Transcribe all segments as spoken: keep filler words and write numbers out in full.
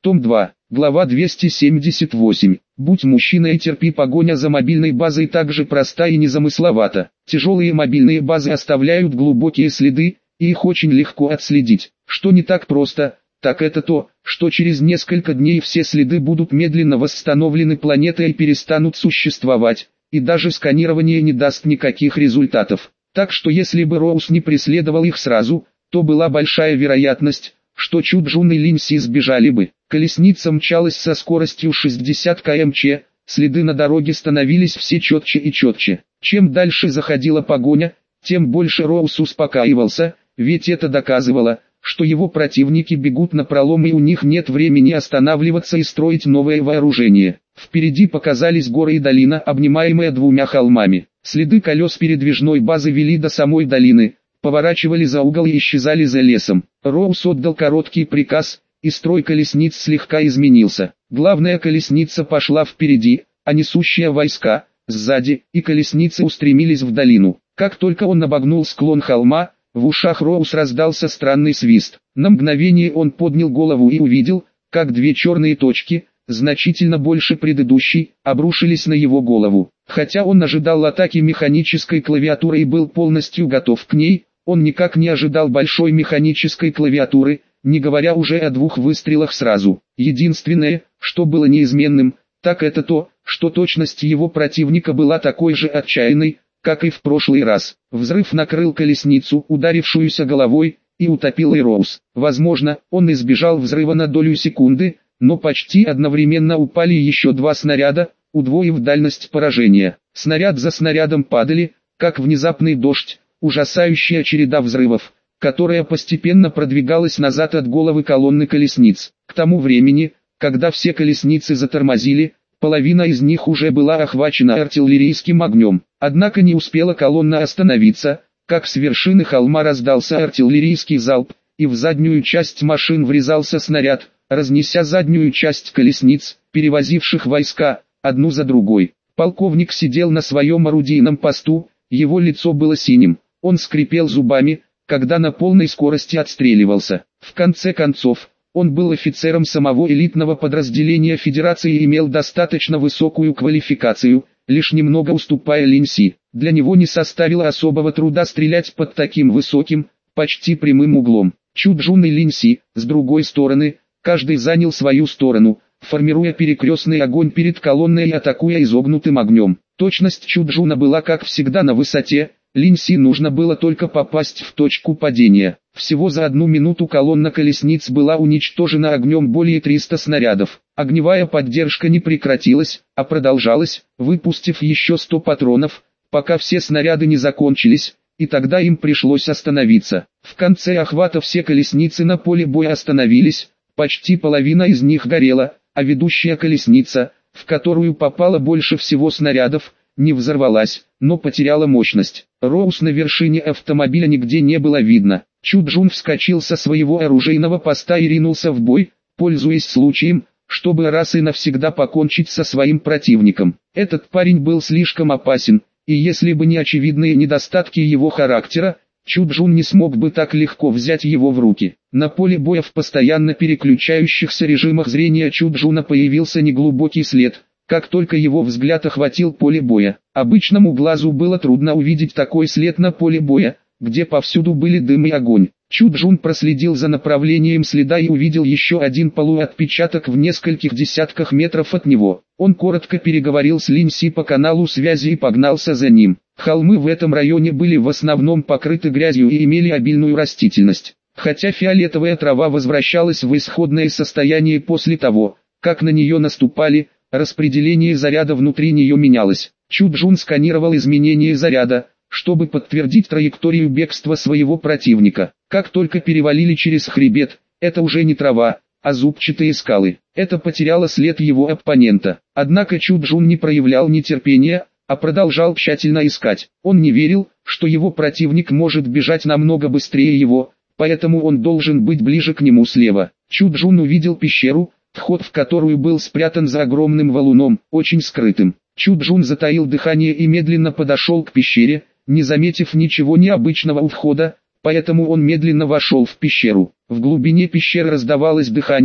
Том два, глава двести семьдесят восемь. Будь мужчина и терпи. Погоня за мобильной базой также проста и незамысловата. Тяжелые мобильные базы оставляют глубокие следы, и их очень легко отследить. Что не так просто, так это то, что через несколько дней все следы будут медленно восстановлены планетой и перестанут существовать, и даже сканирование не даст никаких результатов. Так что если бы Роуз не преследовал их сразу, то была большая вероятность, что Чуджун и Линси сбежали бы. Колесница мчалась со скоростью шестьдесят километров в час, следы на дороге становились все четче и четче. Чем дальше заходила погоня, тем больше Роуз успокаивался, ведь это доказывало, что его противники бегут напролом и у них нет времени останавливаться и строить новое вооружение. Впереди показались горы и долина, обнимаемая двумя холмами. Следы колес передвижной базы вели до самой долины, поворачивали за угол и исчезали за лесом. Роуз отдал короткий приказ, и строй колесниц слегка изменился. Главная колесница пошла впереди, а несущие войска – сзади, и колесницы устремились в долину. Как только он обогнул склон холма, в ушах Роуз раздался странный свист. На мгновение он поднял голову и увидел, как две черные точки, значительно больше предыдущей, обрушились на его голову. Хотя он ожидал атаки механической клавиатуры и был полностью готов к ней, он никак не ожидал большой механической клавиатуры, не говоря уже о двух выстрелах сразу. Единственное, что было неизменным, так это то, что точность его противника была такой же отчаянной, как и в прошлый раз. Взрыв накрыл колесницу, ударившуюся головой, и утопил и Роуз. Возможно, он избежал взрыва на долю секунды, но почти одновременно упали еще два снаряда, удвоив дальность поражения. Снаряд за снарядом падали, как внезапный дождь, ужасающая череда взрывов, которая постепенно продвигалась назад от головы колонны колесниц. К тому времени, когда все колесницы затормозили, половина из них уже была охвачена артиллерийским огнем. Однако не успела колонна остановиться, как с вершины холма раздался артиллерийский залп, и в заднюю часть машин врезался снаряд, разнеся заднюю часть колесниц, перевозивших войска, одну за другой. Полковник сидел на своем орудийном посту, его лицо было синим, он скрипел зубами, когда на полной скорости отстреливался. В конце концов, он был офицером самого элитного подразделения Федерации и имел достаточно высокую квалификацию, лишь немного уступая Линси. Для него не составило особого труда стрелять под таким высоким, почти прямым углом. Чуджун и Линси, с другой стороны, каждый занял свою сторону, формируя перекрестный огонь перед колонной и атакуя изогнутым огнем. Точность Чуджуна была как всегда на высоте, Линси нужно было только попасть в точку падения. Всего за одну минуту колонна колесниц была уничтожена огнем более трёхсот снарядов. Огневая поддержка не прекратилась, а продолжалась, выпустив еще сто патронов, пока все снаряды не закончились, и тогда им пришлось остановиться. В конце охвата все колесницы на поле боя остановились, почти половина из них горела, а ведущая колесница, в которую попало больше всего снарядов, не взорвалась, но потеряла мощность. Роуз на вершине автомобиля нигде не было видно. Чуджун вскочил со своего оружейного поста и ринулся в бой, пользуясь случаем, чтобы раз и навсегда покончить со своим противником. Этот парень был слишком опасен, и если бы не очевидные недостатки его характера, Чуджун не смог бы так легко взять его в руки. На поле боя в постоянно переключающихся режимах зрения Чуджуна появился неглубокий след. Как только его взгляд охватил поле боя, обычному глазу было трудно увидеть такой след на поле боя, где повсюду были дым и огонь. Чуджун проследил за направлением следа и увидел еще один полуотпечаток в нескольких десятках метров от него. Он коротко переговорил с Линси по каналу связи и погнался за ним. Холмы в этом районе были в основном покрыты грязью и имели обильную растительность. Хотя фиолетовая трава возвращалась в исходное состояние после того, как на нее наступали, распределение заряда внутри нее менялось. Чуджун сканировал изменения заряда, чтобы подтвердить траекторию бегства своего противника. Как только перевалили через хребет, это уже не трава, а зубчатые скалы. Это потеряло след его оппонента. Однако Чуджун не проявлял нетерпения, а продолжал тщательно искать. Он не верил, что его противник может бежать намного быстрее его, поэтому он должен быть ближе к нему слева. Чуджун увидел пещеру, вход в которую был спрятан за огромным валуном, очень скрытым. Чуджун затаил дыхание и медленно подошел к пещере, не заметив ничего необычного у входа, поэтому он медленно вошел в пещеру. В глубине пещеры раздавалось дыхание,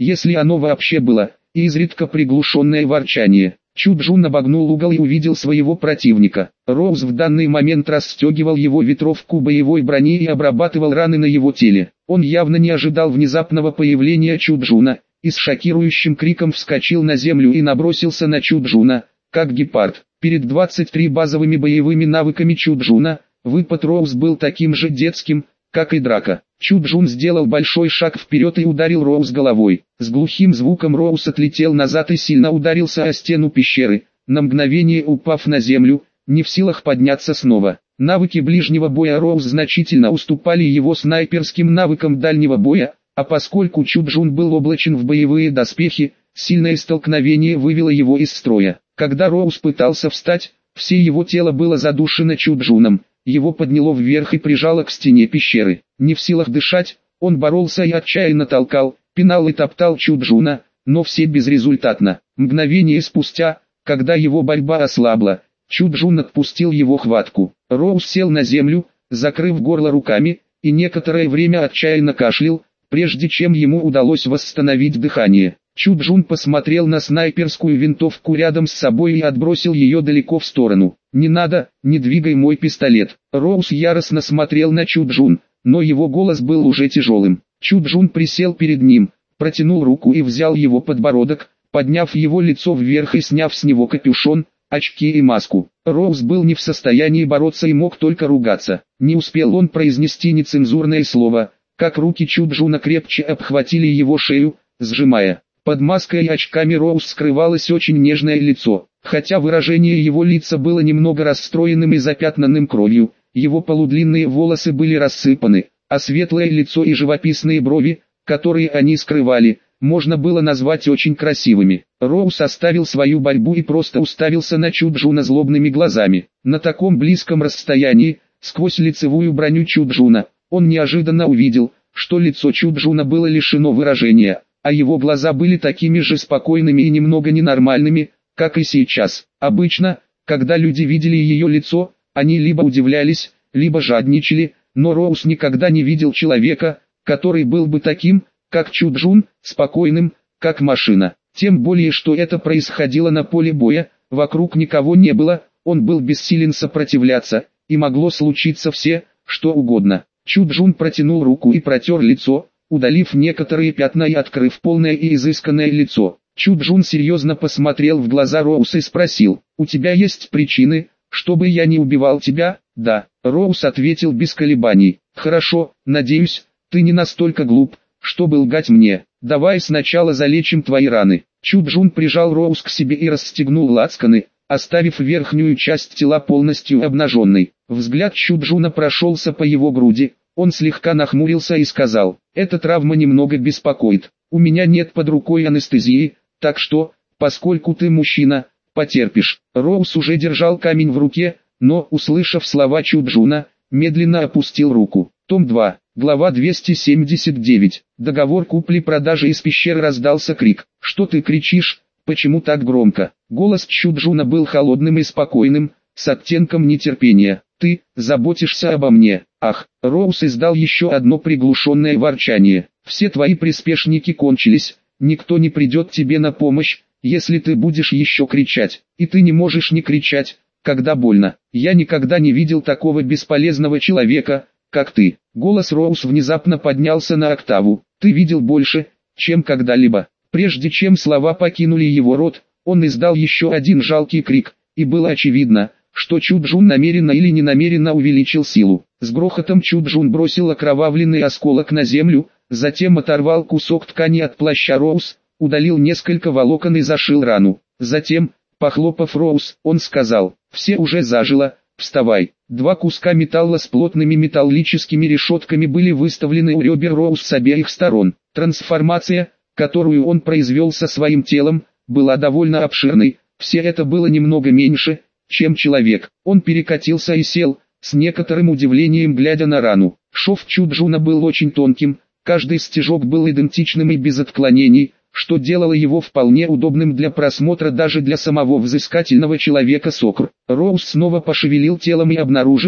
если оно вообще было, и изредка приглушенное ворчание. Чуджун обогнул угол и увидел своего противника. Роуз в данный момент расстегивал его ветровку боевой брони и обрабатывал раны на его теле. Он явно не ожидал внезапного появления Чуджуна, и с шокирующим криком вскочил на землю и набросился на Чуджуна, как гепард. Перед двадцатью тремя базовыми боевыми навыками Чуджуна, выпад Роуз был таким же детским, как и драка. Чуджун сделал большой шаг вперед и ударил Роуз головой. С глухим звуком Роуз отлетел назад и сильно ударился о стену пещеры, на мгновение упав на землю, не в силах подняться снова. Навыки ближнего боя Роуз значительно уступали его снайперским навыкам дальнего боя, а поскольку Чуджун был облачен в боевые доспехи, сильное столкновение вывело его из строя. Когда Роуз пытался встать, все его тело было задушено Чуджуном. Его подняло вверх и прижало к стене пещеры. Не в силах дышать, он боролся и отчаянно толкал, пинал и топтал Чуджуна, но все безрезультатно. Мгновение спустя, когда его борьба ослабла, Чуджун отпустил его хватку. Роуз сел на землю, закрыв горло руками, и некоторое время отчаянно кашлял, прежде чем ему удалось восстановить дыхание. Чуджун посмотрел на снайперскую винтовку рядом с собой и отбросил ее далеко в сторону. «Не надо, не двигай мой пистолет». Роуз яростно смотрел на Чуджун, но его голос был уже тяжелым. Чуджун присел перед ним, протянул руку и взял его подбородок, подняв его лицо вверх и сняв с него капюшон, очки и маску. Роуз был не в состоянии бороться и мог только ругаться. Не успел он произнести нецензурное слово, как руки Чуджуна крепче обхватили его шею, сжимая. Под маской и очками Роуз скрывалось очень нежное лицо. Хотя выражение его лица было немного расстроенным и запятнанным кровью, его полудлинные волосы были рассыпаны, а светлое лицо и живописные брови, которые они скрывали, можно было назвать очень красивыми. Роуз оставил свою борьбу и просто уставился на Чуджуна злобными глазами. На таком близком расстоянии, сквозь лицевую броню Чуджуна, он неожиданно увидел, что лицо Чуджуна было лишено выражения, а его глаза были такими же спокойными и немного ненормальными, как и сейчас. Обычно, когда люди видели ее лицо, они либо удивлялись, либо жадничали, но Роуз никогда не видел человека, который был бы таким, как Чуджун, спокойным, как машина. Тем более, что это происходило на поле боя, вокруг никого не было, он был бессилен сопротивляться, и могло случиться все, что угодно. Чуджун протянул руку и протер лицо, удалив некоторые пятна и открыв полное и изысканное лицо. Чуджун серьезно посмотрел в глаза Роуз и спросил: «У тебя есть причины, чтобы я не убивал тебя?» «Да», Роуз ответил без колебаний. «Хорошо, надеюсь, ты не настолько глуп, чтобы лгать мне. Давай сначала залечим твои раны». Чуджун прижал Роуз к себе и расстегнул лацканы, оставив верхнюю часть тела полностью обнаженной. Взгляд Чуджуна прошелся по его груди. Он слегка нахмурился и сказал: «Эта травма немного беспокоит. У меня нет под рукой анестезии, так что, поскольку ты мужчина, потерпишь». Роуз уже держал камень в руке, но, услышав слова Чуджуна, медленно опустил руку. Том два, глава двести семьдесят девять. Договор купли-продажи. Из пещеры раздался крик. «Что ты кричишь? Почему так громко?» Голос Чуджуна был холодным и спокойным, с оттенком нетерпения. «Ты заботишься обо мне?» «Ах!» Роуз издал еще одно приглушенное ворчание. «Все твои приспешники кончились, никто не придет тебе на помощь, если ты будешь еще кричать. И ты не можешь не кричать, когда больно. Я никогда не видел такого бесполезного человека, как ты». Голос Роуз внезапно поднялся на октаву. «Ты видел больше, чем когда-либо». Прежде чем слова покинули его рот, он издал еще один жалкий крик, и было очевидно, что Чуджун намеренно или ненамеренно увеличил силу. С грохотом Чуджун бросил окровавленный осколок на землю, затем оторвал кусок ткани от плаща Роуз, удалил несколько волокон и зашил рану. Затем, похлопав Роуз, он сказал: «Все уже зажило, вставай». Два куска металла с плотными металлическими решетками были выставлены у ребер Роуз с обеих сторон. Трансформация, которую он произвел со своим телом, была довольно обширной. Все это было немного меньше, чем человек. Он перекатился и сел, с некоторым удивлением глядя на рану. Шов Чуджуна был очень тонким, каждый стежок был идентичным и без отклонений, что делало его вполне удобным для просмотра даже для самого взыскательного человека Сокр. Роуз снова пошевелил телом и обнаружил,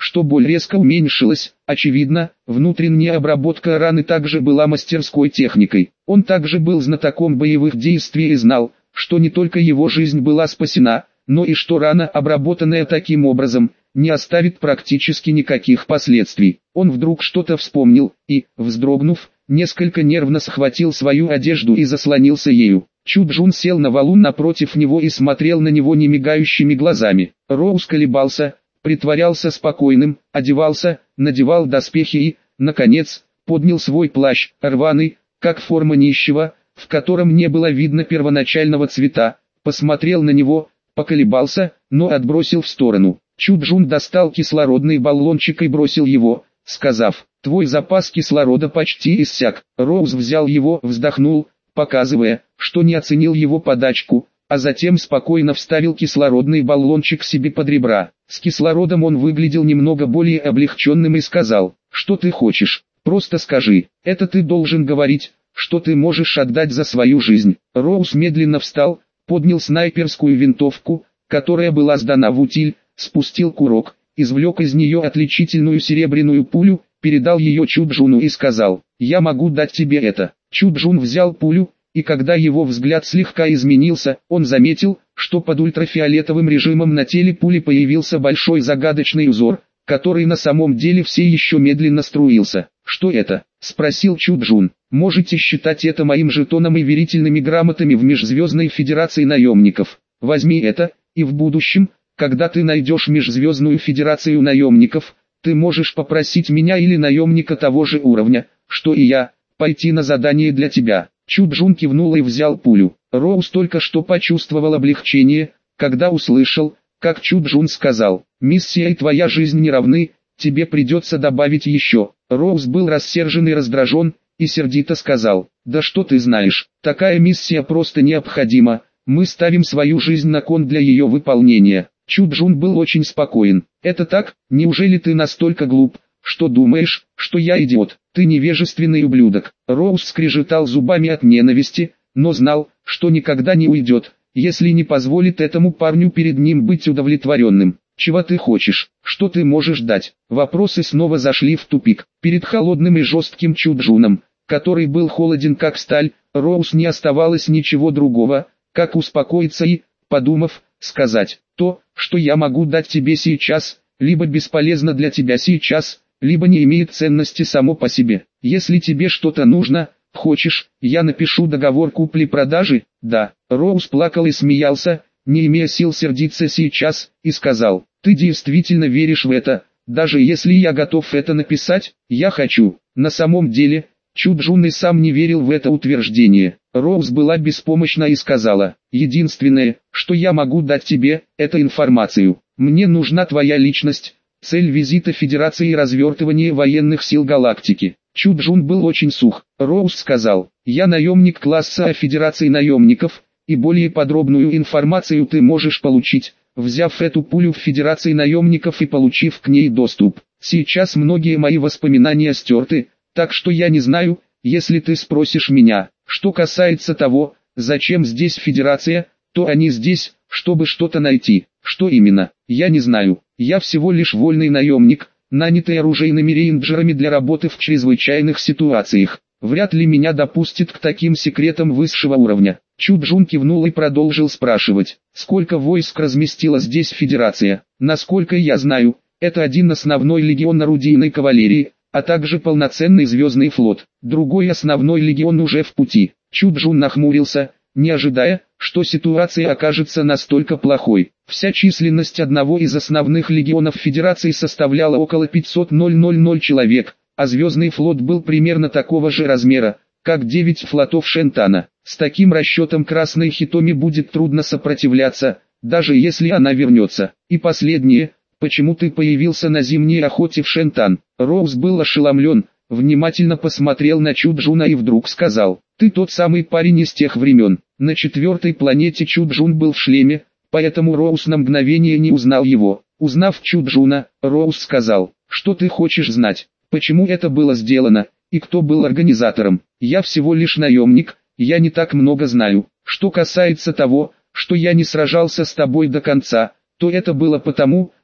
что боль резко уменьшилась. Очевидно, внутренняя обработка раны также была мастерской техникой. Он также был знатоком боевых действий и знал, что не только его жизнь была спасена, но и что рана, обработанная таким образом, не оставит практически никаких последствий. Он вдруг что-то вспомнил и, вздрогнув, несколько нервно схватил свою одежду и заслонился ею. Чуджун сел на валун напротив него и смотрел на него немигающими глазами. Роуз колебался, притворялся спокойным, одевался, надевал доспехи и, наконец, поднял свой плащ, рваный, как форма нищего, в котором не было видно первоначального цвета, посмотрел на него, поколебался, но отбросил в сторону. Чуджун достал кислородный баллончик и бросил его, сказав: «Твой запас кислорода почти иссяк». Роуз взял его, вздохнул, показывая, что не оценил его подачку, а затем спокойно вставил кислородный баллончик себе под ребра. С кислородом он выглядел немного более облегченным и сказал: «Что ты хочешь? Просто скажи. Это ты должен говорить, что ты можешь отдать за свою жизнь». Роуз медленно встал, поднял снайперскую винтовку, которая была сдана в утиль, спустил курок, извлек из нее отличительную серебряную пулю, передал ее Чуджуну и сказал: «Я могу дать тебе это». Чуджун взял пулю, и когда его взгляд слегка изменился, он заметил, что под ультрафиолетовым режимом на теле пули появился большой загадочный узор, который на самом деле все еще медленно струился. «Что это?» – спросил Чуджун. «Можете считать это моим жетоном и верительными грамотами в Межзвездной Федерации наемников. Возьми это, и в будущем, когда ты найдешь Межзвездную Федерацию наемников, ты можешь попросить меня или наемника того же уровня, что и я, пойти на задание для тебя». Чуджун кивнул и взял пулю. Роуз только что почувствовал облегчение, когда услышал, как Чуджун сказал: «Миссия и твоя жизнь не равны, тебе придется добавить еще». Роуз был рассержен и раздражен, и сердито сказал: «Да что ты знаешь, такая миссия просто необходима, мы ставим свою жизнь на кон для ее выполнения». Чуджун был очень спокоен. «Это так? Неужели ты настолько глуп, что думаешь, что я идиот? Ты невежественный ублюдок». Роуз скрежетал зубами от ненависти, но знал, что никогда не уйдет, если не позволит этому парню перед ним быть удовлетворенным. «Чего ты хочешь? Что ты можешь дать?» Вопросы снова зашли в тупик. Перед холодным и жестким Чуджуном, который был холоден как сталь, Роуз не оставалось ничего другого, как успокоиться и, подумав, сказать: «То, что я могу дать тебе сейчас, либо бесполезно для тебя сейчас, либо не имеет ценности само по себе. Если тебе что-то нужно, хочешь, я напишу договор купли-продажи?» «Да». Роуз плакал и смеялся, не имея сил сердиться сейчас, и сказал: «Ты действительно веришь в это, даже если я готов это написать?» «Я хочу». На самом деле, Чуджун и сам не верил в это утверждение. Роуз была беспомощна и сказала: «Единственное, что я могу дать тебе, это информацию. Мне нужна твоя личность, цель визита Федерации и развертывание военных сил галактики». Чуджун был очень сух. Роуз сказал: «Я наемник класса А Федерации наемников, и более подробную информацию ты можешь получить, взяв эту пулю в Федерации наемников и получив к ней доступ. Сейчас многие мои воспоминания стерты, так что я не знаю, если ты спросишь меня. Что касается того, зачем здесь Федерация, то они здесь, чтобы что-то найти. Что именно, я не знаю. Я всего лишь вольный наемник, нанятый оружейными рейнджерами для работы в чрезвычайных ситуациях. Вряд ли меня допустят к таким секретам высшего уровня». Чуджун кивнул и продолжил спрашивать: «Сколько войск разместила здесь Федерация?» «Насколько я знаю, это один основной легион орудийной кавалерии, а также полноценный звездный флот. Другой основной легион уже в пути». Чуджун нахмурился, не ожидая, что ситуация окажется настолько плохой. Вся численность одного из основных легионов Федерации составляла около пятьсот человек, а звездный флот был примерно такого же размера, как девять флотов Шентана. С таким расчетом Красной Хитоми будет трудно сопротивляться, даже если она вернется. И последнее, почему ты появился на зимней охоте в Шентан? Роуз был ошеломлен, внимательно посмотрел на Чуджуна и вдруг сказал: «Ты тот самый парень из тех времен». На четвертой планете Чуджун был в шлеме, поэтому Роуз на мгновение не узнал его. Узнав Чуджуна, Роуз сказал: «Что ты хочешь знать? Почему это было сделано, и кто был организатором?» «Я всего лишь наемник, я не так много знаю. Что касается того, что я не сражался с тобой до конца, то это было потому,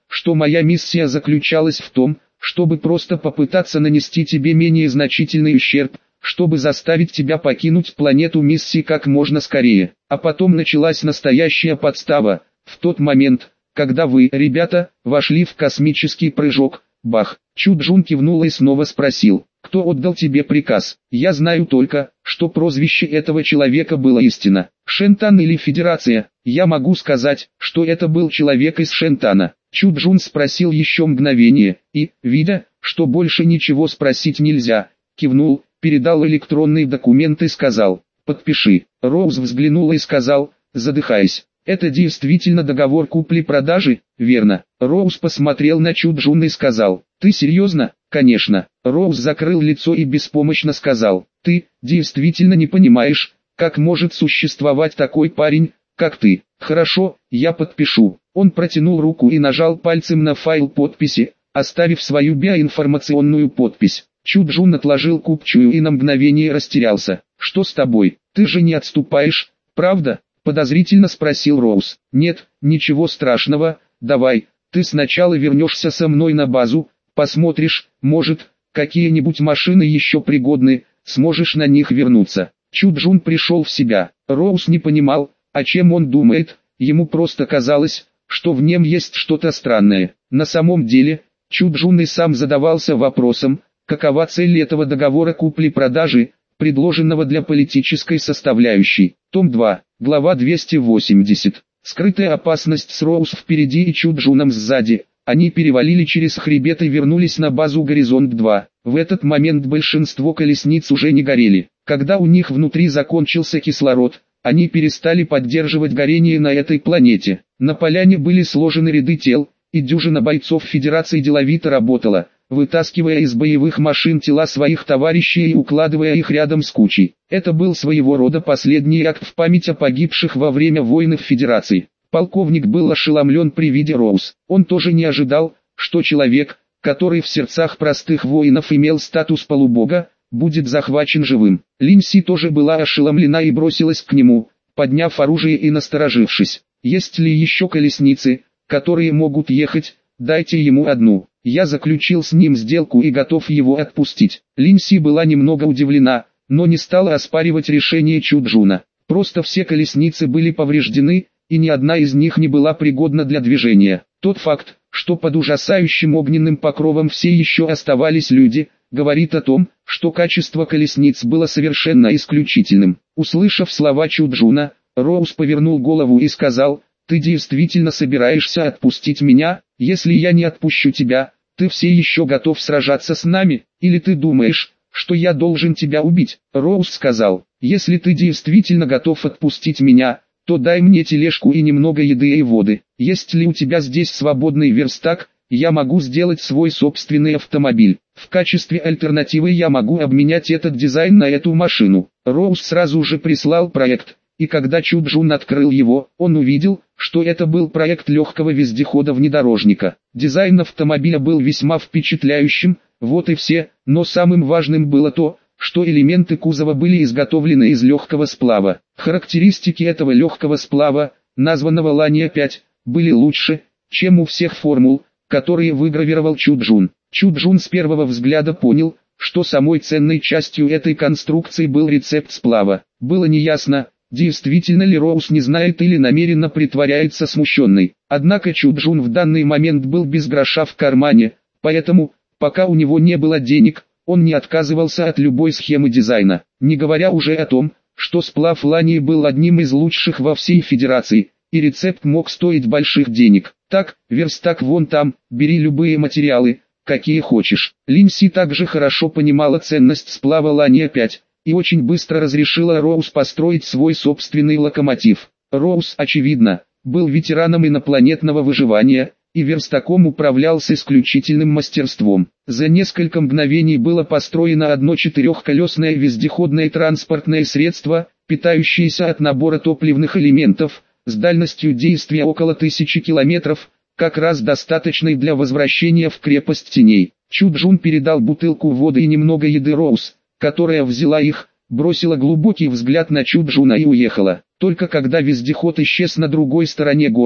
что моя миссия заключалась в том, чтобы просто попытаться нанести тебе менее значительный ущерб, чтобы заставить тебя покинуть планету миссии как можно скорее. А потом началась настоящая подстава. В тот момент, когда вы, ребята, вошли в космический прыжок, бах, Чуджун кивнул и снова спросил, кто отдал тебе приказ? Я знаю только, что прозвище этого человека было истина. Шентан или Федерация? Я могу сказать, что это был человек из Шентана. Чуджун спросил еще мгновение, и, видя, что больше ничего спросить нельзя, кивнул, передал электронный документ и сказал, подпиши. Роуз взглянула и сказал, задыхаясь, это действительно договор купли-продажи, верно? Роуз посмотрел на Чуджун и сказал, ты серьезно? Конечно. Роуз закрыл лицо и беспомощно сказал, ты, действительно не понимаешь, как может существовать такой парень, как ты. Хорошо, я подпишу. Он протянул руку и нажал пальцем на файл подписи, оставив свою биоинформационную подпись. Чуджун отложил купчую и на мгновение растерялся. Что с тобой? Ты же не отступаешь, правда? Подозрительно спросил Роуз. Нет, ничего страшного, давай, ты сначала вернешься со мной на базу, посмотришь, может, какие-нибудь машины еще пригодны, сможешь на них вернуться. Чуджун пришел в себя. Роуз не понимал, о чем он думает, ему просто казалось, что в нем есть что-то странное. На самом деле, Чуджун и сам задавался вопросом, какова цель этого договора купли-продажи, предложенного для политической составляющей. Том два, глава двести восемьдесят. Скрытая опасность с Роуз впереди и Чуджуном сзади. Они перевалили через хребет и вернулись на базу Горизонт-два. В этот момент большинство колесниц уже не горели. Когда у них внутри закончился кислород, они перестали поддерживать горение на этой планете. На поляне были сложены ряды тел, и дюжина бойцов Федерации деловито работала, вытаскивая из боевых машин тела своих товарищей и укладывая их рядом с кучей. Это был своего рода последний акт в память о погибших во время войны в Федерации. Полковник был ошеломлен при виде Роуз. Он тоже не ожидал, что человек, который в сердцах простых воинов имел статус полубога, будет захвачен живым. Линси тоже была ошеломлена и бросилась к нему, подняв оружие и насторожившись. Есть ли еще колесницы, которые могут ехать? Дайте ему одну. Я заключил с ним сделку и готов его отпустить. Линси была немного удивлена, но не стала оспаривать решение Чуджуна. Просто все колесницы были повреждены, и ни одна из них не была пригодна для движения. Тот факт, что под ужасающим огненным покровом все еще оставались люди, говорит о том, что качество колесниц было совершенно исключительным. Услышав слова Чуджуна, Роуз повернул голову и сказал, «Ты действительно собираешься отпустить меня? Если я не отпущу тебя, ты все еще готов сражаться с нами, или ты думаешь, что я должен тебя убить?» Роуз сказал, «Если ты действительно готов отпустить меня, то дай мне тележку и немного еды и воды. Есть ли у тебя здесь свободный верстак? Я могу сделать свой собственный автомобиль. В качестве альтернативы я могу обменять этот дизайн на эту машину». Роуз сразу же прислал проект, и когда Чуджун открыл его, он увидел, что это был проект легкого вездехода-внедорожника. Дизайн автомобиля был весьма впечатляющим, вот и все, но самым важным было то, что элементы кузова были изготовлены из легкого сплава. Характеристики этого легкого сплава, названного Лания пять, были лучше, чем у всех формул, которые выгравировал Чуджун. Чуджун с первого взгляда понял, что самой ценной частью этой конструкции был рецепт сплава. Было неясно, действительно ли Роуз не знает или намеренно притворяется смущенной. Однако Чуджун в данный момент был без гроша в кармане, поэтому, пока у него не было денег, он не отказывался от любой схемы дизайна, не говоря уже о том, что сплав Лании был одним из лучших во всей Федерации, и рецепт мог стоить больших денег. Так, верстак вон там, бери любые материалы, какие хочешь. Линси также хорошо понимала ценность сплава Лания пять, и очень быстро разрешила Роуз построить свой собственный локомотив. Роуз, очевидно, был ветераном инопланетного выживания, и верстаком управлял с исключительным мастерством. За несколько мгновений было построено одно четырехколесное вездеходное транспортное средство, питающееся от набора топливных элементов, с дальностью действия около тысячи километров, как раз достаточной для возвращения в крепость теней. Чуджун передал бутылку воды и немного еды Роуз, которая взяла их, бросила глубокий взгляд на Чуджуна и уехала. Только когда вездеход исчез на другой стороне горы,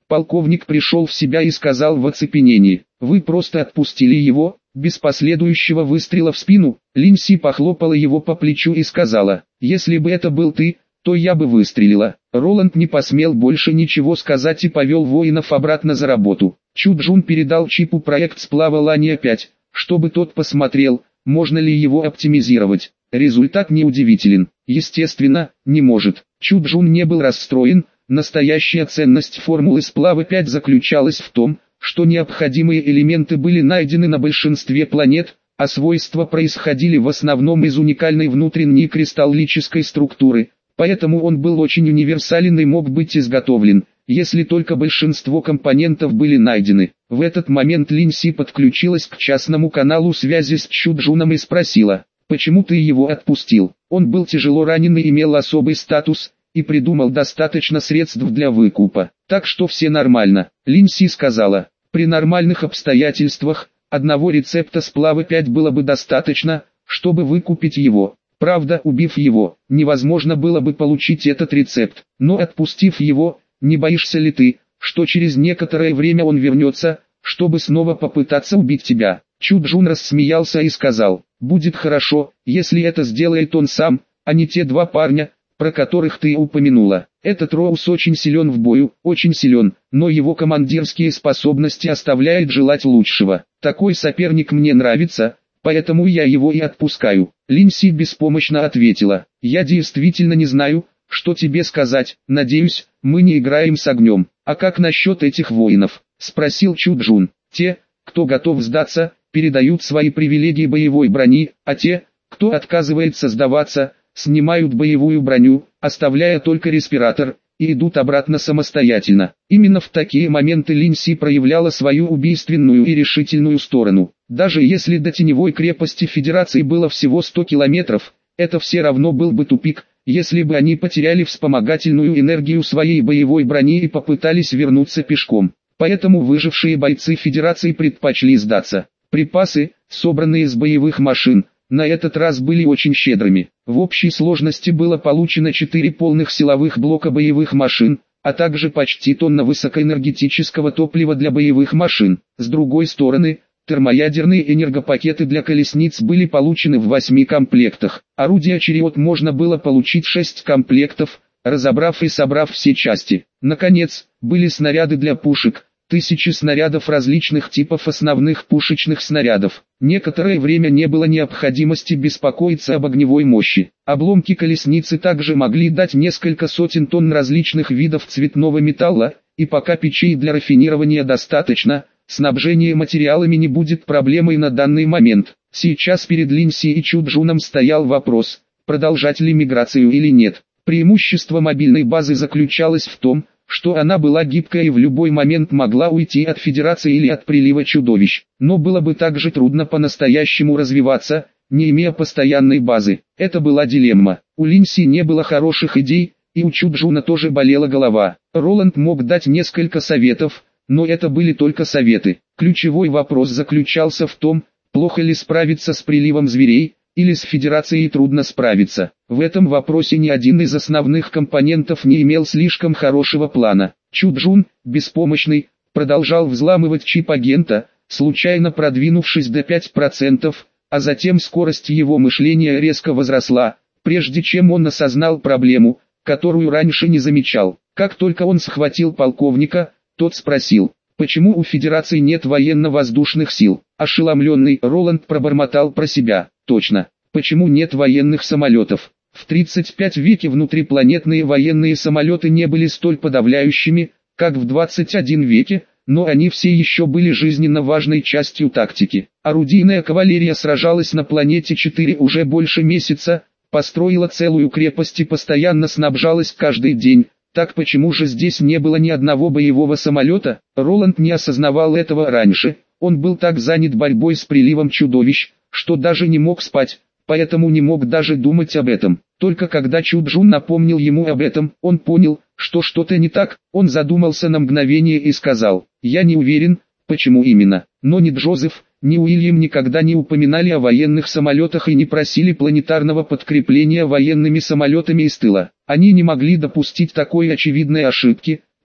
Полковник пришел в себя и сказал в оцепенении: «Вы просто отпустили его?» Без последующего выстрела в спину, Линси похлопала его по плечу и сказала: «Если бы это был ты, то я бы выстрелила». Роланд не посмел больше ничего сказать и повел воинов обратно за работу. Чу Джун передал Чипу проект сплава Лания пять, чтобы тот посмотрел, можно ли его оптимизировать. Результат неудивителен. Естественно, не может. Чу Джун не был расстроен. Настоящая ценность формулы сплава пять заключалась в том, что необходимые элементы были найдены на большинстве планет, а свойства происходили в основном из уникальной внутренней кристаллической структуры, поэтому он был очень универсален и мог быть изготовлен, если только большинство компонентов были найдены. В этот момент Линси подключилась к частному каналу связи с Чу Джуном и спросила: «Почему ты его отпустил? Он был тяжело ранен и имел особый статус, и придумал достаточно средств для выкупа, так что все нормально». Линси сказала: «При нормальных обстоятельствах, одного рецепта сплава пять было бы достаточно, чтобы выкупить его. Правда, убив его, невозможно было бы получить этот рецепт, но отпустив его, не боишься ли ты, что через некоторое время он вернется, чтобы снова попытаться убить тебя?» Чу Джун рассмеялся и сказал: «Будет хорошо, если это сделает он сам, а не те два парня, про которых ты упомянула. Этот Роуз очень силен в бою, очень силен, но его командирские способности оставляют желать лучшего. Такой соперник мне нравится, поэтому я его и отпускаю». Линси беспомощно ответила: «Я действительно не знаю, что тебе сказать, надеюсь, мы не играем с огнем». «А как насчет этих воинов?» – спросил Чу Джун. «Те, кто готов сдаться, передают свои привилегии боевой брони, а те, кто отказывается сдаваться, снимают боевую броню, оставляя только респиратор, и идут обратно самостоятельно». Именно в такие моменты Линси проявляла свою убийственную и решительную сторону. Даже если до теневой крепости Федерации было всего сто километров, это все равно был бы тупик, если бы они потеряли вспомогательную энергию своей боевой брони и попытались вернуться пешком. Поэтому выжившие бойцы Федерации предпочли сдаться. Припасы, собранные из боевых машин, на этот раз были очень щедрыми. В общей сложности было получено четыре полных силовых блока боевых машин, а также почти тонна высокоэнергетического топлива для боевых машин. С другой стороны, термоядерные энергопакеты для колесниц были получены в восьми комплектах. Орудия «Чериот» можно было получить шесть комплектов, разобрав и собрав все части. Наконец, были снаряды для пушек, тысячи снарядов различных типов основных пушечных снарядов. Некоторое время не было необходимости беспокоиться об огневой мощи. Обломки колесницы также могли дать несколько сотен тонн различных видов цветного металла, и пока печей для рафинирования достаточно, снабжение материалами не будет проблемой на данный момент. Сейчас перед Линси и Чу Джуном стоял вопрос, продолжать ли миграцию или нет. Преимущество мобильной базы заключалось в том, что она была гибкая и в любой момент могла уйти от Федерации или от прилива чудовищ. Но было бы также трудно по-настоящему развиваться, не имея постоянной базы. Это была дилемма. У Линси не было хороших идей, и у Чу Джуна тоже болела голова. Роланд мог дать несколько советов, но это были только советы. Ключевой вопрос заключался в том, плохо ли справиться с приливом зверей, или с Федерацией трудно справиться. В этом вопросе ни один из основных компонентов не имел слишком хорошего плана. Чу Джун, беспомощный, продолжал взламывать чип агента, случайно продвинувшись до пяти процентов, а затем скорость его мышления резко возросла, прежде чем он осознал проблему, которую раньше не замечал. Как только он схватил полковника, тот спросил: «Почему у Федерации нет военно-воздушных сил?» Ошеломленный Роланд пробормотал про себя: «Точно, почему нет военных самолетов?» В тридцать пятом веке внутрипланетные военные самолеты не были столь подавляющими, как в двадцать первом веке, но они все еще были жизненно важной частью тактики. Орудийная кавалерия сражалась на планете четыре уже больше месяца, построила целую крепость и постоянно снабжалась каждый день. Так почему же здесь не было ни одного боевого самолета? Роланд не осознавал этого раньше, он был так занят борьбой с приливом чудовищ, что даже не мог спать, поэтому не мог даже думать об этом. Только когда Чу Джун напомнил ему об этом, он понял, что что-то не так. Он задумался на мгновение и сказал: «Я не уверен, почему именно». Но ни Джозеф, ни Уильям никогда не упоминали о военных самолетах и не просили планетарного подкрепления военными самолетами из тыла. Они не могли допустить такой очевидной ошибки,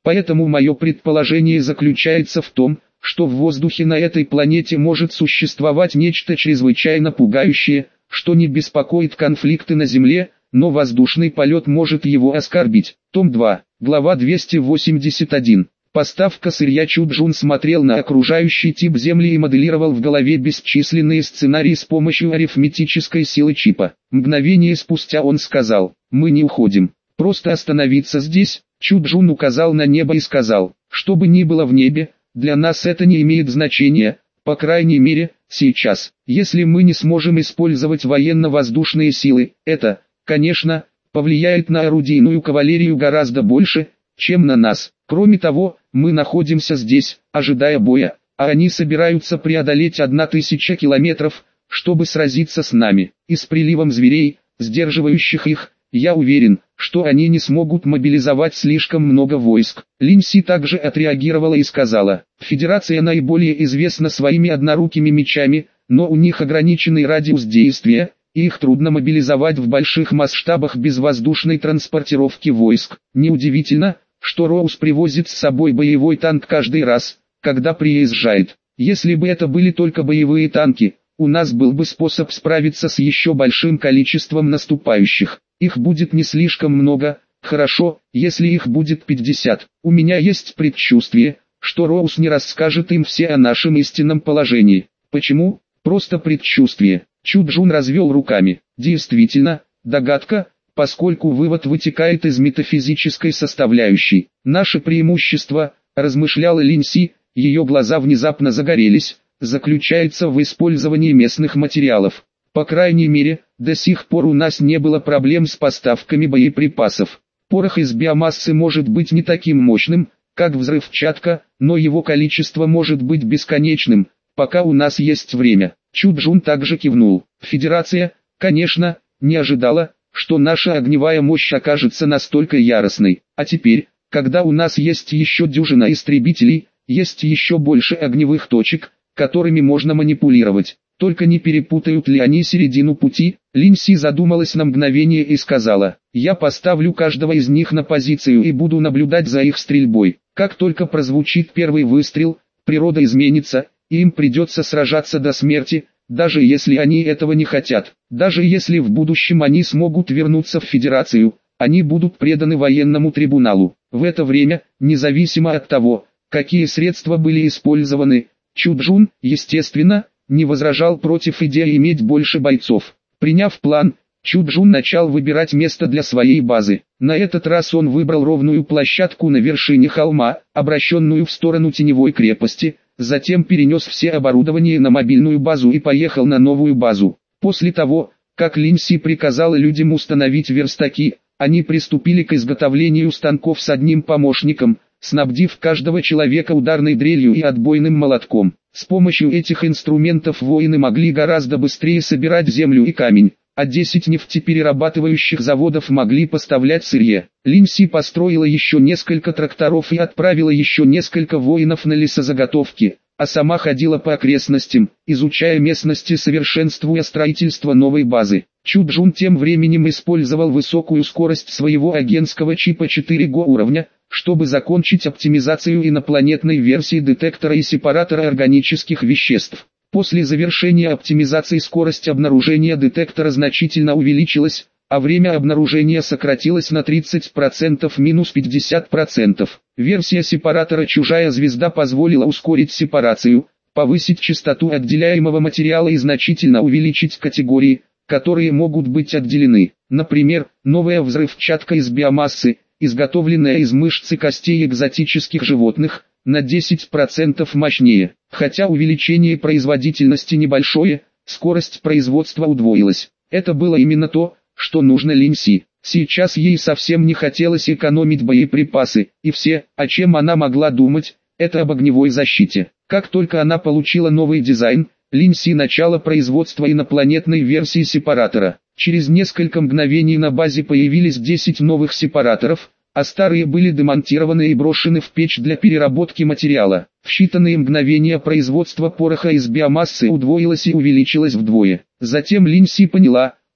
Поэтому мое предположение заключается в том, что в воздухе на этой планете может существовать нечто чрезвычайно пугающее, что не беспокоит конфликты на Земле, но воздушный полет может его оскорбить. Том два, глава двести восемьдесят один. Поставка сырья. Чуджун смотрел на окружающий тип Земли и моделировал в голове бесчисленные сценарии с помощью арифметической силы чипа. Мгновение спустя он сказал: «Мы не уходим. Просто остановиться здесь». Чуджун указал на небо и сказал: «Что бы ни было в небе, для нас это не имеет значения, по крайней мере, сейчас. Если мы не сможем использовать военно-воздушные силы, это, конечно, повлияет на орудийную кавалерию гораздо больше, чем на нас. Кроме того, мы находимся здесь, ожидая боя, а они собираются преодолеть одна тысяча километров, чтобы сразиться с нами. И с приливом зверей, сдерживающих их, я уверен, что они не смогут мобилизовать слишком много войск». Линь Си также отреагировала и сказала: «Федерация наиболее известна своими однорукими мечами, но у них ограниченный радиус действия, и их трудно мобилизовать в больших масштабах без воздушной транспортировки войск. Неудивительно, что Роуз привозит с собой боевой танк каждый раз, когда приезжает. Если бы это были только боевые танки, у нас был бы способ справиться с еще большим количеством наступающих. Их будет не слишком много, хорошо, если их будет пятьдесят. У меня есть предчувствие, что Роуз не расскажет им все о нашем истинном положении. Почему? Просто предчувствие». Чуджун развел руками. «Действительно, догадка, поскольку вывод вытекает из метафизической составляющей. Наше преимущество, размышляла Линь Си, ее глаза внезапно загорелись, заключается в использовании местных материалов. По крайней мере, до сих пор у нас не было проблем с поставками боеприпасов. Порох из биомассы может быть не таким мощным, как взрывчатка, но его количество может быть бесконечным, пока у нас есть время». Чуджун также кивнул. Федерация, конечно, не ожидала, что наша огневая мощь окажется настолько яростной. А теперь, когда у нас есть еще дюжина истребителей, есть еще больше огневых точек, которыми можно манипулировать. Только не перепутают ли они середину пути? Линь Си задумалась на мгновение и сказала: «Я поставлю каждого из них на позицию и буду наблюдать за их стрельбой. Как только прозвучит первый выстрел, природа изменится, и им придется сражаться до смерти, даже если они этого не хотят. Даже если в будущем они смогут вернуться в Федерацию, они будут преданы военному трибуналу. В это время, независимо от того, какие средства были использованы, Чуджун, естественно, не возражал против идеи иметь больше бойцов. Приняв план, Чуджун начал выбирать место для своей базы. На этот раз он выбрал ровную площадку на вершине холма, обращенную в сторону теневой крепости, затем перенес все оборудование на мобильную базу и поехал на новую базу. После того, как Линь Си приказала людям установить верстаки, они приступили к изготовлению станков с одним помощником, снабдив каждого человека ударной дрелью и отбойным молотком. С помощью этих инструментов воины могли гораздо быстрее собирать землю и камень, а десять нефтеперерабатывающих заводов могли поставлять сырье. Линь Си построила еще несколько тракторов и отправила еще несколько воинов на лесозаготовки, а сама ходила по окрестностям, изучая местности, совершенствуя строительство новой базы. Чуджун тем временем использовал высокую скорость своего агентского чипа четыре го уровня, чтобы закончить оптимизацию инопланетной версии детектора и сепаратора органических веществ. После завершения оптимизации скорость обнаружения детектора значительно увеличилась, а время обнаружения сократилось на тридцать процентов минус пятьдесят процентов. Версия сепаратора «Чужая звезда» позволила ускорить сепарацию, повысить частоту отделяемого материала и значительно увеличить категории, которые могут быть отделены. Например, новая взрывчатка из биомассы, изготовленная из мышц и костей экзотических животных, на десять процентов мощнее. Хотя увеличение производительности небольшое, скорость производства удвоилась. Это было именно то, что нужно Линь Си. Сейчас ей совсем не хотелось экономить боеприпасы, и все, о чем она могла думать, это об огневой защите. Как только она получила новый дизайн, Линь Си начала производство инопланетной версии сепаратора. Через несколько мгновений на базе появились десять новых сепараторов, а старые были демонтированы и брошены в печь для переработки материала. В считанные мгновения производство пороха из биомассы удвоилось и увеличилось вдвое. Затем Линь Си поняла,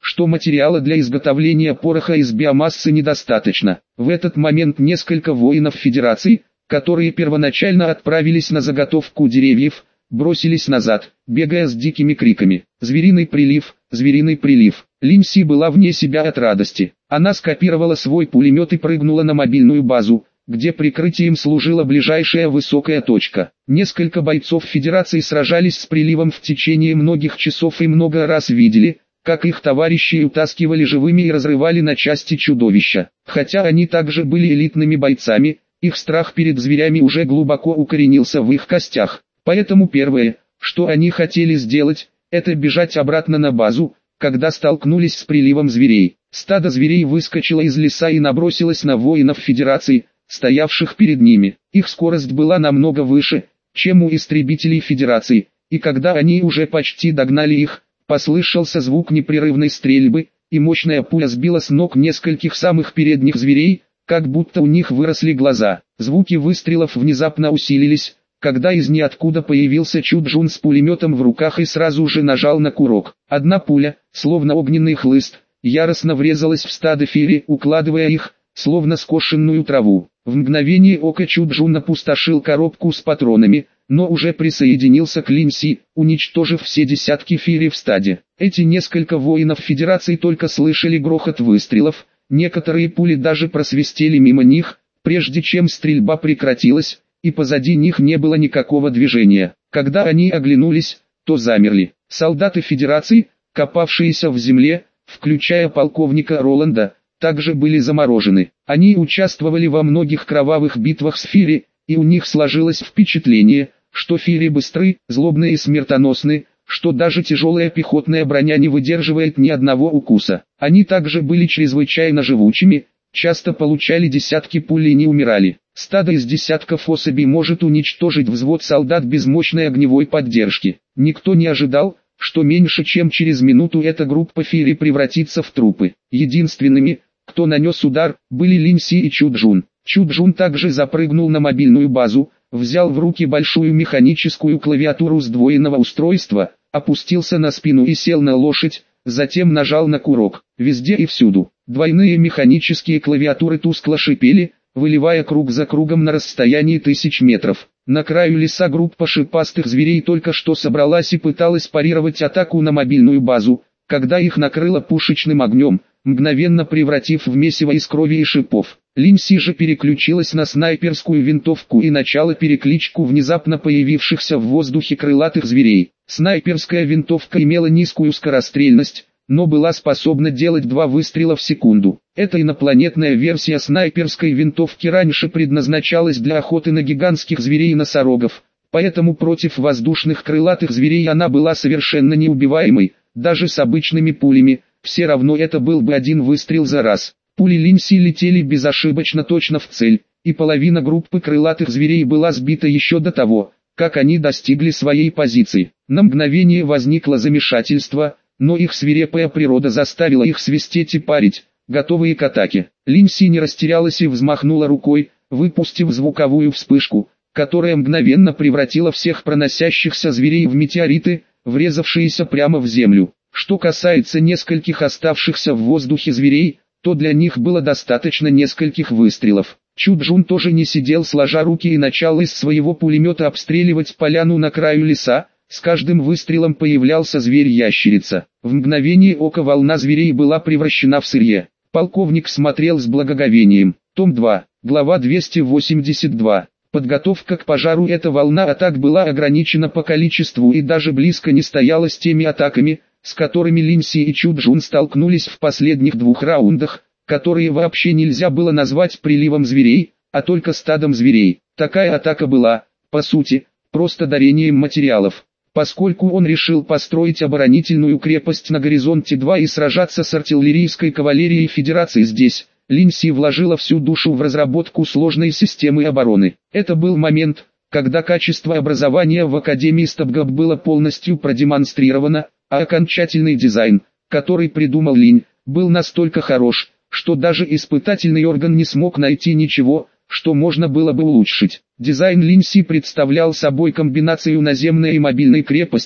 что материала для изготовления пороха из биомассы недостаточно. В этот момент несколько воинов Федерации, которые первоначально отправились на заготовку деревьев, бросились назад, бегая с дикими криками. «Звериный прилив! Звериный прилив!» Линси была вне себя от радости. Она скопировала свой пулемет и прыгнула на мобильную базу, где прикрытием служила ближайшая высокая точка. Несколько бойцов Федерации сражались с приливом в течение многих часов и много раз видели, как их товарищи утаскивали живыми и разрывали на части чудовища. Хотя они также были элитными бойцами, их страх перед зверями уже глубоко укоренился в их костях. Поэтому первое, что они хотели сделать, это бежать обратно на базу, когда столкнулись с приливом зверей. Стадо зверей выскочило из леса и набросилось на воинов Федерации, стоявших перед ними. Их скорость была намного выше, чем у истребителей Федерации, и когда они уже почти догнали их, послышался звук непрерывной стрельбы, и мощная пуля сбила с ног нескольких самых передних зверей, как будто у них выросли глаза. Звуки выстрелов внезапно усилились, когда из ниоткуда появился Чуджун с пулеметом в руках и сразу же нажал на курок. Одна пуля, словно огненный хлыст, яростно врезалась в стадо фири, укладывая их, словно скошенную траву. В мгновение ока Чуджун опустошил коробку с патронами, но уже присоединился к Линси, уничтожив все десятки фири в стаде. Эти несколько воинов Федерации только слышали грохот выстрелов, некоторые пули даже просвистели мимо них, прежде чем стрельба прекратилась, и позади них не было никакого движения. Когда они оглянулись, то замерли. Солдаты Федерации, копавшиеся в земле, включая полковника Роланда, также были заморожены. Они участвовали во многих кровавых битвах с фири, и у них сложилось впечатление, что фири быстры, злобны и смертоносны, что даже тяжелая пехотная броня не выдерживает ни одного укуса. Они также были чрезвычайно живучими, часто получали десятки пуль и не умирали. Стадо из десятков особей может уничтожить взвод солдат без мощной огневой поддержки. Никто не ожидал, что меньше чем через минуту эта группа фири превратится в трупы. Единственными, кто нанес удар, были Линси и Чуджун. Чуджун также запрыгнул на мобильную базу, взял в руки большую механическую клавиатуру сдвоенного устройства, опустился на спину и сел на лошадь, затем нажал на курок. Везде и всюду двойные механические клавиатуры тускло шипели, выливая круг за кругом на расстоянии тысяч метров. На краю леса группа шипастых зверей только что собралась и пыталась парировать атаку на мобильную базу, когда их накрыло пушечным огнем, мгновенно превратив в месиво из крови и шипов. Линси же переключилась на снайперскую винтовку и начала перекличку внезапно появившихся в воздухе крылатых зверей. Снайперская винтовка имела низкую скорострельность, но была способна делать два выстрела в секунду. Эта инопланетная версия снайперской винтовки раньше предназначалась для охоты на гигантских зверей и носорогов, поэтому против воздушных крылатых зверей она была совершенно неубиваемой, даже с обычными пулями, все равно это был бы один выстрел за раз. Пули Линси летели безошибочно точно в цель, и половина группы крылатых зверей была сбита еще до того, как они достигли своей позиции. На мгновение возникло замешательство, но их свирепая природа заставила их свистеть и парить, готовые к атаке. Линси не растерялась и взмахнула рукой, выпустив звуковую вспышку, которая мгновенно превратила всех проносящихся зверей в метеориты, врезавшиеся прямо в землю. Что касается нескольких оставшихся в воздухе зверей, то для них было достаточно нескольких выстрелов. Чуджун тоже не сидел сложа руки и начал из своего пулемета обстреливать поляну на краю леса. С каждым выстрелом появлялся зверь-ящерица. В мгновение ока волна зверей была превращена в сырье. Полковник смотрел с благоговением. Том два, глава двести восемьдесят два. Подготовка к пожару. Эта волна атак была ограничена по количеству и даже близко не стояла с теми атаками, с которыми Линси и Чуджун столкнулись в последних двух раундах, которые вообще нельзя было назвать приливом зверей, а только стадом зверей. Такая атака была, по сути, просто дарением материалов. Поскольку он решил построить оборонительную крепость на горизонте два и сражаться с артиллерийской кавалерией Федерации здесь, Линси вложила всю душу в разработку сложной системы обороны. Это был момент, когда качество образования в Академии Стабгаб было полностью продемонстрировано, а окончательный дизайн, который придумал Линь, был настолько хорош, что даже испытательный орган не смог найти ничего, что можно было бы улучшить. Дизайн Линси представлял собой комбинацию наземной и мобильной крепости,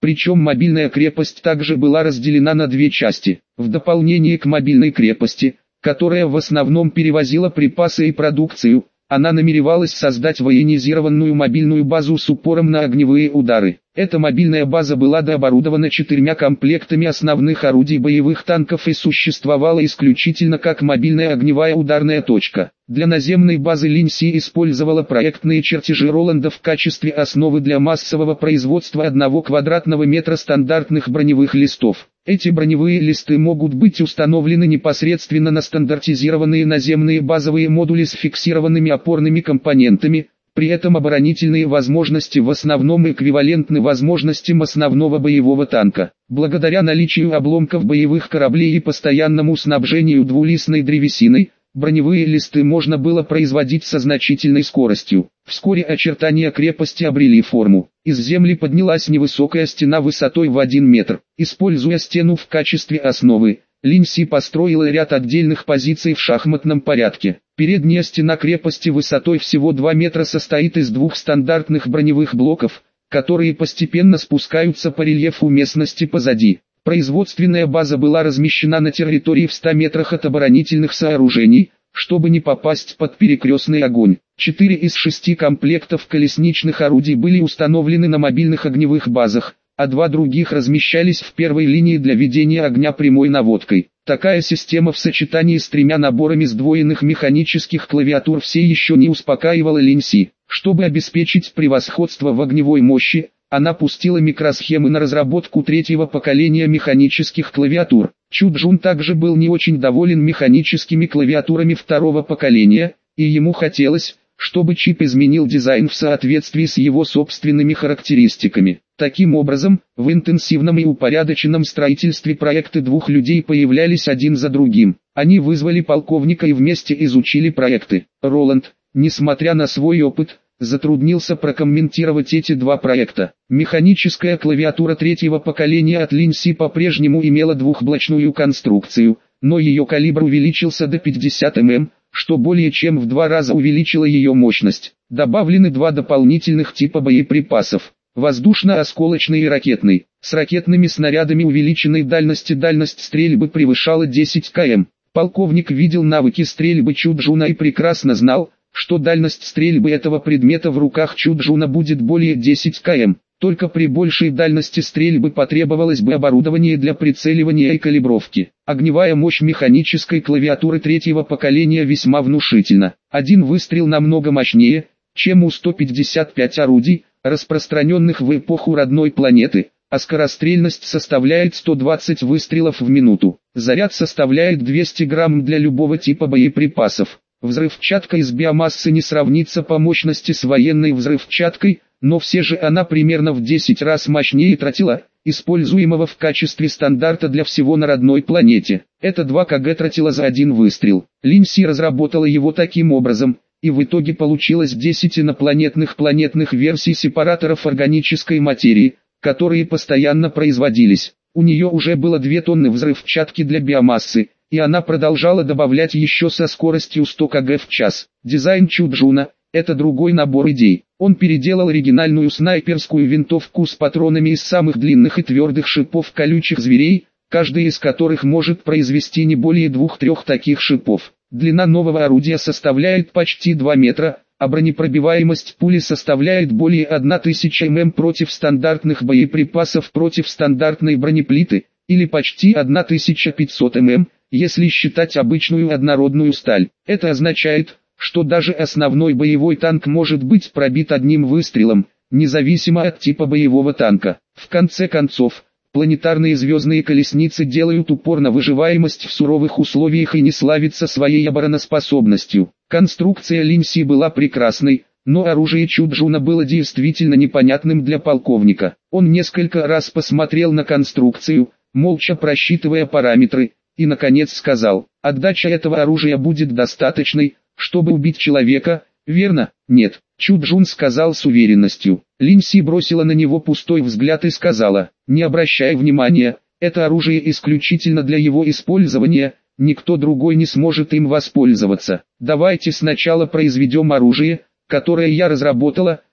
Причем мобильная крепость также была разделена на две части. В дополнение к мобильной крепости, которая в основном перевозила припасы и продукцию, она намеревалась создать военизированную мобильную базу с упором на огневые удары. Эта мобильная база была дооборудована четырьмя комплектами основных орудий боевых танков и существовала исключительно как мобильная огневая ударная точка. Для наземной базы Линси использовала проектные чертежи Роланда в качестве основы для массового производства одного квадратного метра стандартных броневых листов. Эти броневые листы могут быть установлены непосредственно на стандартизированные наземные базовые модули с фиксированными опорными компонентами, при этом оборонительные возможности в основном эквивалентны возможностям основного боевого танка. Благодаря наличию обломков боевых кораблей и постоянному снабжению двулистной древесиной, броневые листы можно было производить со значительной скоростью. Вскоре очертания крепости обрели форму. Из земли поднялась невысокая стена высотой в один метр. Используя стену в качестве основы, Линси построила ряд отдельных позиций в шахматном порядке. Передняя стена крепости высотой всего два метра состоит из двух стандартных броневых блоков, которые постепенно спускаются по рельефу местности позади. Производственная база была размещена на территории в ста метрах от оборонительных сооружений, чтобы не попасть под перекрестный огонь. Четыре из шести комплектов колесничных орудий были установлены на мобильных огневых базах, а два других размещались в первой линии для ведения огня прямой наводкой. Такая система в сочетании с тремя наборами сдвоенных механических клавиатур все еще не успокаивала Линси. Чтобы обеспечить превосходство в огневой мощи, она пустила микросхемы на разработку третьего поколения механических клавиатур. Чуджун также был не очень доволен механическими клавиатурами второго поколения, и ему хотелось, чтобы чип изменил дизайн в соответствии с его собственными характеристиками. Таким образом, в интенсивном и упорядоченном строительстве проекты двух людей появлялись один за другим. Они вызвали полковника и вместе изучили проекты. Роланд, несмотря на свой опыт, затруднился прокомментировать эти два проекта. Механическая клавиатура третьего поколения от Линси по-прежнему имела двухблочную конструкцию, но ее калибр увеличился до пятидесяти миллиметров, что более чем в два раза увеличило ее мощность. Добавлены два дополнительных типа боеприпасов: воздушно-осколочный и ракетный. С ракетными снарядами увеличенной дальности дальность стрельбы превышала десять километров. Полковник видел навыки стрельбы Чуджуна и прекрасно знал, что дальность стрельбы этого предмета в руках Чуджуна будет более десяти километров. Только при большей дальности стрельбы потребовалось бы оборудование для прицеливания и калибровки. Огневая мощь механической клавиатуры третьего поколения весьма внушительна. Один выстрел намного мощнее, чем у ста пятидесяти пяти орудий, распространенных в эпоху родной планеты, а скорострельность составляет сто двадцать выстрелов в минуту. Заряд составляет двести грамм для любого типа боеприпасов. Взрывчатка из биомассы не сравнится по мощности с военной взрывчаткой, но все же она примерно в десять раз мощнее тротила, используемого в качестве стандарта для всего на родной планете. Это два килограмма тротила за один выстрел. Линси разработала его таким образом, и в итоге получилось десять инопланетных планетных версий сепараторов органической материи, которые постоянно производились. У нее уже было две тонны взрывчатки для биомассы, и она продолжала добавлять еще со скоростью сто километров в час. Дизайн Чуджуна – это другой набор идей. Он переделал оригинальную снайперскую винтовку с патронами из самых длинных и твердых шипов колючих зверей, каждый из которых может произвести не более двух-трех таких шипов. Длина нового орудия составляет почти два метра, а бронепробиваемость пули составляет более тысячи миллиметров против стандартных боеприпасов против стандартной бронеплиты, или почти тысяча пятьсот миллиметров, если считать обычную однородную сталь. Это означает, что даже основной боевой танк может быть пробит одним выстрелом, независимо от типа боевого танка. В конце концов, планетарные звездные колесницы делают упор на выживаемость в суровых условиях и не славятся своей обороноспособностью. Конструкция Линси была прекрасной, но оружие Чуджуна было действительно непонятным для полковника. Он несколько раз посмотрел на конструкцию, молча просчитывая параметры, и наконец сказал: «Отдача этого оружия будет достаточной, чтобы убить человека, верно?» «Нет», Чуджун сказал с уверенностью. Линси бросила на него пустой взгляд и сказала: «Не обращай внимания, это оружие исключительно для его использования, никто другой не сможет им воспользоваться. Давайте сначала произведем оружие, которое я разработала,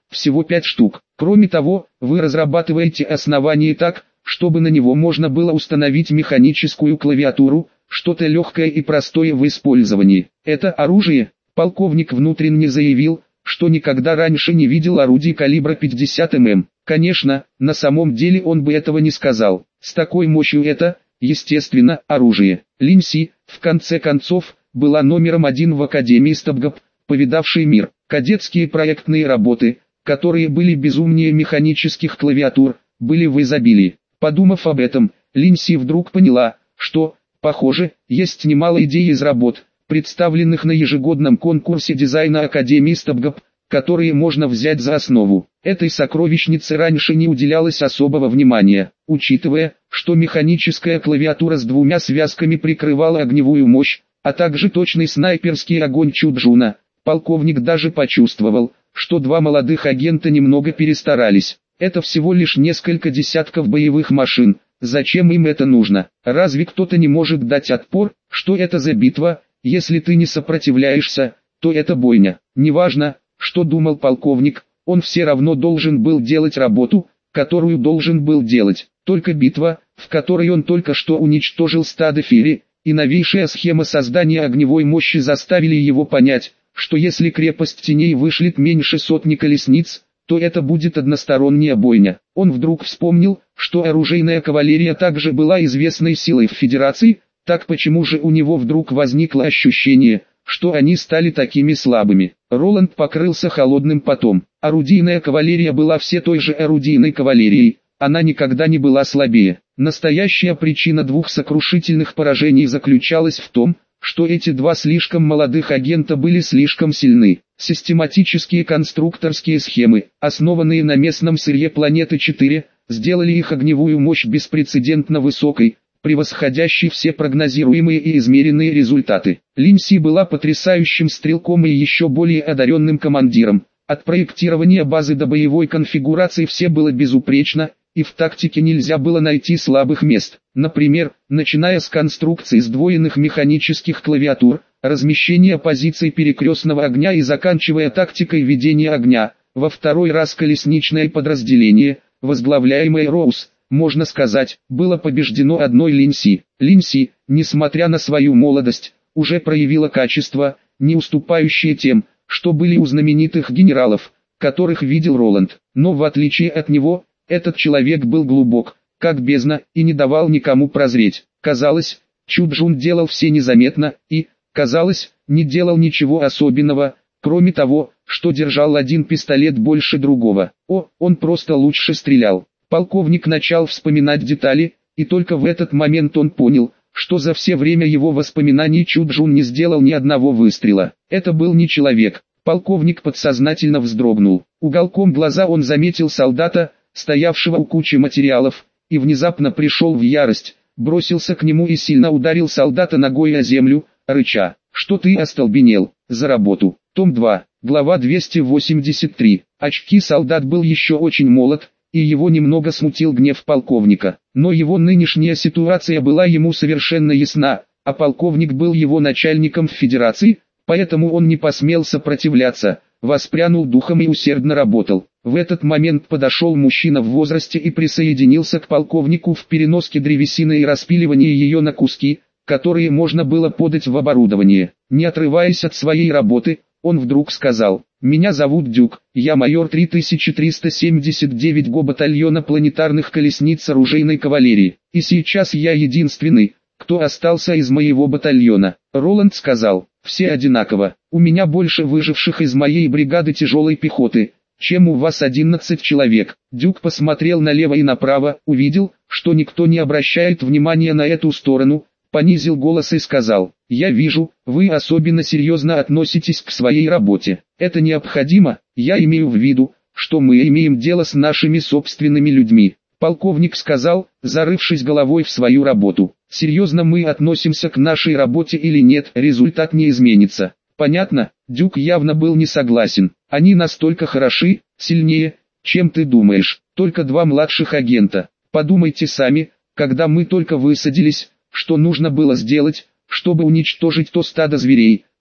всего пять штук. Кроме того, вы разрабатываете основание так, чтобы на него можно было установить механическую клавиатуру, что-то легкое и простое в использовании. Это оружие, полковник внутренне заявил, что никогда раньше не видел орудий калибра пятьдесят миллиметров. Конечно, на самом деле он бы этого не сказал. С такой мощью это, естественно, оружие. Линси, в конце концов, была номером один в Академии СТБГАП, повидавшей мир. Кадетские проектные работы, которые были безумнее механических клавиатур, были в изобилии. Подумав об этом, Линси вдруг поняла, что, похоже, есть немало идей из работ, представленных на ежегодном конкурсе дизайна Академии СТБГАП, которые можно взять за основу. Этой сокровищнице раньше не уделялось особого внимания, учитывая, что механическая клавиатура с двумя связками прикрывала огневую мощь, а также точный снайперский огонь Чуджуна. Полковник даже почувствовал, что два молодых агента немного перестарались. Это всего лишь несколько десятков боевых машин, зачем им это нужно? Разве кто-то не может дать отпор? Что это за битва? Если ты не сопротивляешься, то это бойня. Неважно, что думал полковник, он все равно должен был делать работу, которую должен был делать. Только битва, в которой он только что уничтожил стадо Фири, и новейшая схема создания огневой мощи заставили его понять, что если крепость теней вышлет меньше сотни колесниц, то это будет односторонняя бойня. Он вдруг вспомнил, что оружейная кавалерия также была известной силой в Федерации, так почему же у него вдруг возникло ощущение, что они стали такими слабыми. Роланд покрылся холодным потом. Орудийная кавалерия была все той же орудийной кавалерией, она никогда не была слабее. Настоящая причина двух сокрушительных поражений заключалась в том, что эти два слишком молодых агента были слишком сильны. Систематические конструкторские схемы, основанные на местном сырье планеты четыре, сделали их огневую мощь беспрецедентно высокой, превосходящей все прогнозируемые и измеренные результаты. Линси была потрясающим стрелком и еще более одаренным командиром. От проектирования базы до боевой конфигурации все было безупречно, и в тактике нельзя было найти слабых мест. Например, начиная с конструкции сдвоенных механических клавиатур, размещения позиций перекрестного огня и заканчивая тактикой ведения огня. Во второй раз колесничное подразделение, возглавляемое Роуз, можно сказать, было побеждено одной Линси. Линси, несмотря на свою молодость, уже проявила качества, не уступающие тем, что были у знаменитых генералов, которых видел Роланд. Но в отличие от него, этот человек был глубок, как бездна, и не давал никому прозреть. Казалось, Чуджун делал все незаметно, и, казалось, не делал ничего особенного, кроме того, что держал один пистолет больше другого. О, он просто лучше стрелял. Полковник начал вспоминать детали, и только в этот момент он понял, что за все время его воспоминаний Чуджун не сделал ни одного выстрела. Это был не человек. Полковник подсознательно вздрогнул. Уголком глаза он заметил солдата, стоявшего у кучи материалов, и внезапно пришел в ярость, бросился к нему и сильно ударил солдата ногой о землю, рыча: «Что ты остолбенел? За работу!» Том два, глава двести восемьдесят три. Очки солдат был еще очень молод, и его немного смутил гнев полковника. Но его нынешняя ситуация была ему совершенно ясна, а полковник был его начальником в Федерации, поэтому он не посмел сопротивляться, воспрянул духом и усердно работал. В этот момент подошел мужчина в возрасте и присоединился к полковнику в переноске древесины и распиливании ее на куски, которые можно было подать в оборудование. Не отрываясь от своей работы, он вдруг сказал: «Меня зовут Дюк, я майор три тысячи триста семьдесят девять го батальона планетарных колесниц оружейной кавалерии, и сейчас я единственный, кто остался из моего батальона». Роланд сказал: «Все одинаково, у меня больше выживших из моей бригады тяжелой пехоты, чем у вас одиннадцать человек». Дюк посмотрел налево и направо, увидел, что никто не обращает внимания на эту сторону, понизил голос и сказал: «Я вижу, вы особенно серьезно относитесь к своей работе. Это необходимо, я имею в виду, что мы имеем дело с нашими собственными людьми». Полковник сказал, зарывшись головой в свою работу: «Серьезно мы относимся к нашей работе или нет, результат не изменится». Понятно? Дюк явно был не согласен. «Они настолько хороши, сильнее, чем ты думаешь. Только два младших агента. Подумайте сами, когда мы только высадились, что нужно было сделать, чтобы уничтожить то стадо зверей,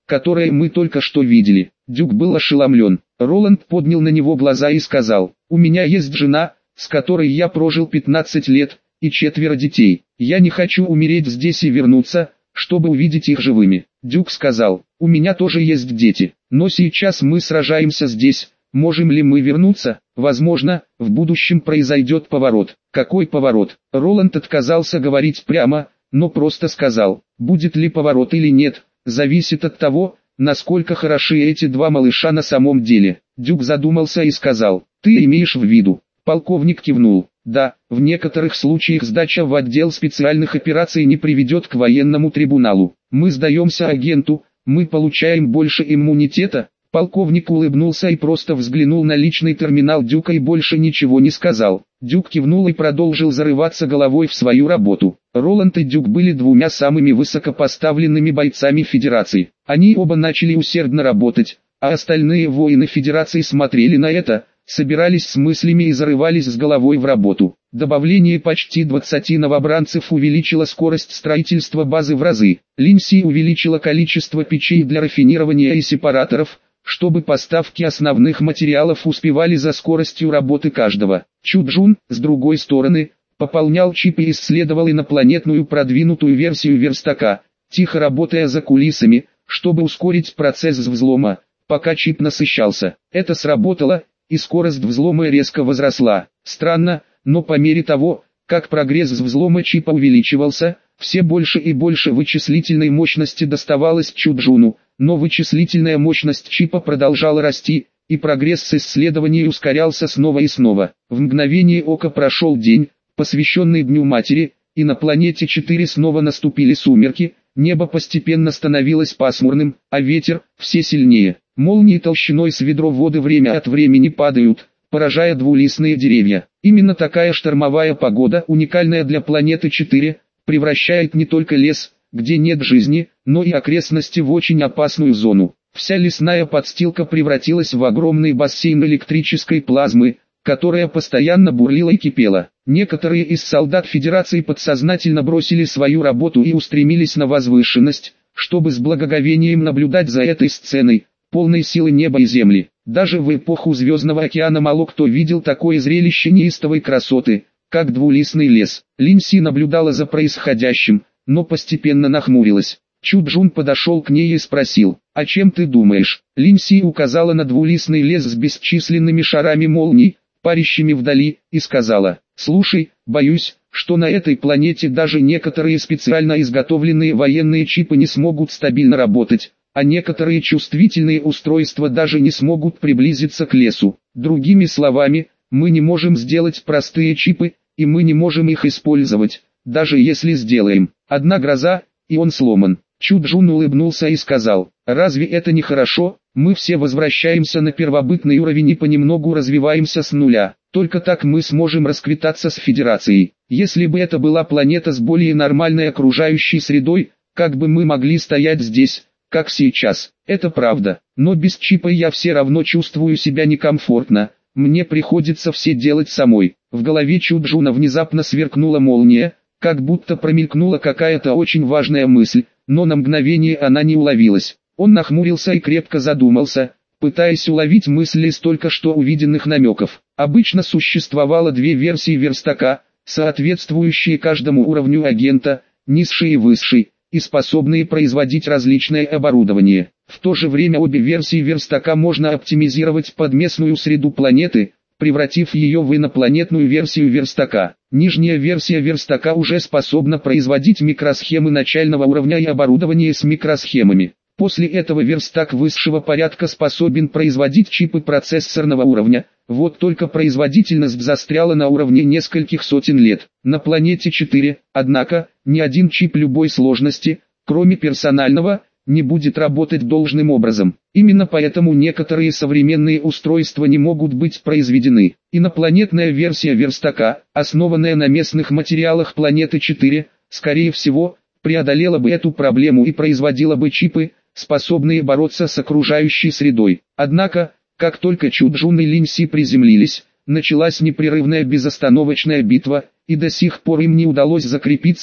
которое мы только что видели. Дюк был ошеломлен. Роланд поднял на него глаза и сказал: «У меня есть жена, с которой я прожил пятнадцать лет, и четверо детей. Я не хочу умереть здесь и вернуться, чтобы увидеть их живыми». Дюк сказал: «У меня тоже есть дети, но сейчас мы сражаемся здесь. Можем ли мы вернуться? Возможно, в будущем произойдет поворот». «Какой поворот?» Роланд отказался говорить прямо, но просто сказал: «Будет ли поворот или нет, зависит от того, насколько хороши эти два малыша на самом деле». Дюк задумался и сказал: «Ты имеешь в виду?» Полковник кивнул: «Да, в некоторых случаях сдача в отдел специальных операций не приведет к военному трибуналу. Мы сдаемся агенту, мы получаем больше иммунитета». Полковник улыбнулся и просто взглянул на личный терминал Дюка и больше ничего не сказал. Дюк кивнул и продолжил зарываться головой в свою работу. Роланд и Дюк были двумя самыми высокопоставленными бойцами Федерации. Они оба начали усердно работать, а остальные воины Федерации смотрели на это, собирались с мыслями и зарывались с головой в работу. Добавление почти двадцати новобранцев увеличило скорость строительства базы в разы. Линси увеличила количество печей для рафинирования и сепараторов, чтобы поставки основных материалов успевали за скоростью работы каждого. Чуджун, с другой стороны, пополнял чип и исследовал инопланетную продвинутую версию верстака, тихо работая за кулисами, чтобы ускорить процесс взлома, пока чип насыщался. Это сработало, и скорость взлома резко возросла. Странно, но по мере того, как прогресс взлома чипа увеличивался, все больше и больше вычислительной мощности доставалось Чуджуну, но вычислительная мощность чипа продолжала расти, и прогресс с исследований ускорялся снова и снова. В мгновение ока прошел день, посвященный Дню Матери, и на планете четыре снова наступили сумерки, небо постепенно становилось пасмурным, а ветер все сильнее. Молнии толщиной с ведро воды время от времени падают, поражая двулистные деревья. Именно такая штормовая погода, уникальная для планеты четыре, превращает не только лес, где нет жизни, но и окрестности в очень опасную зону. Вся лесная подстилка превратилась в огромный бассейн электрической плазмы, которая постоянно бурлила и кипела. Некоторые из солдат Федерации подсознательно бросили свою работу и устремились на возвышенность, чтобы с благоговением наблюдать за этой сценой, полной силы неба и земли. Даже в эпоху Звездного океана мало кто видел такое зрелище неистовой красоты, как двулистный лес. Линси наблюдала за происходящим, но постепенно нахмурилась. Чуджун подошел к ней и спросил: «О чем ты думаешь?» Линси указала на двулистный лес с бесчисленными шарами молний, парящими вдали, и сказала: «Слушай, боюсь, что на этой планете даже некоторые специально изготовленные военные чипы не смогут стабильно работать, а некоторые чувствительные устройства даже не смогут приблизиться к лесу. Другими словами, мы не можем сделать простые чипы, и мы не можем их использовать, даже если сделаем. Одна гроза, и он сломан». Чуджун улыбнулся и сказал: «Разве это не хорошо? Мы все возвращаемся на первобытный уровень и понемногу развиваемся с нуля. Только так мы сможем расквитаться с Федерацией. Если бы это была планета с более нормальной окружающей средой, как бы мы могли стоять здесь, как сейчас?» «Это правда, но без чипа я все равно чувствую себя некомфортно, мне приходится все делать самой». В голове Чуджуна внезапно сверкнула молния, как будто промелькнула какая-то очень важная мысль, но на мгновение она не уловилась. Он нахмурился и крепко задумался, пытаясь уловить мысли из только что увиденных намеков. Обычно существовало две версии верстака, соответствующие каждому уровню агента, низший и высший, и способные производить различное оборудование. В то же время обе версии верстака можно оптимизировать под местную среду планеты, превратив ее в инопланетную версию верстака. Нижняя версия верстака уже способна производить микросхемы начального уровня и оборудование с микросхемами. После этого верстак высшего порядка способен производить чипы процессорного уровня, вот только производительность застряла на уровне нескольких сотен лет. На планете четыре, однако, ни один чип любой сложности, кроме персонального, не будет работать должным образом. Именно поэтому некоторые современные устройства не могут быть произведены. Инопланетная версия верстака, основанная на местных материалах планеты четыре, скорее всего, преодолела бы эту проблему и производила бы чипы, способные бороться с окружающей средой. Однако, как только Чуджун и Линси приземлились, началась непрерывная безостановочная битва, и до сих пор им не удалось закрепиться,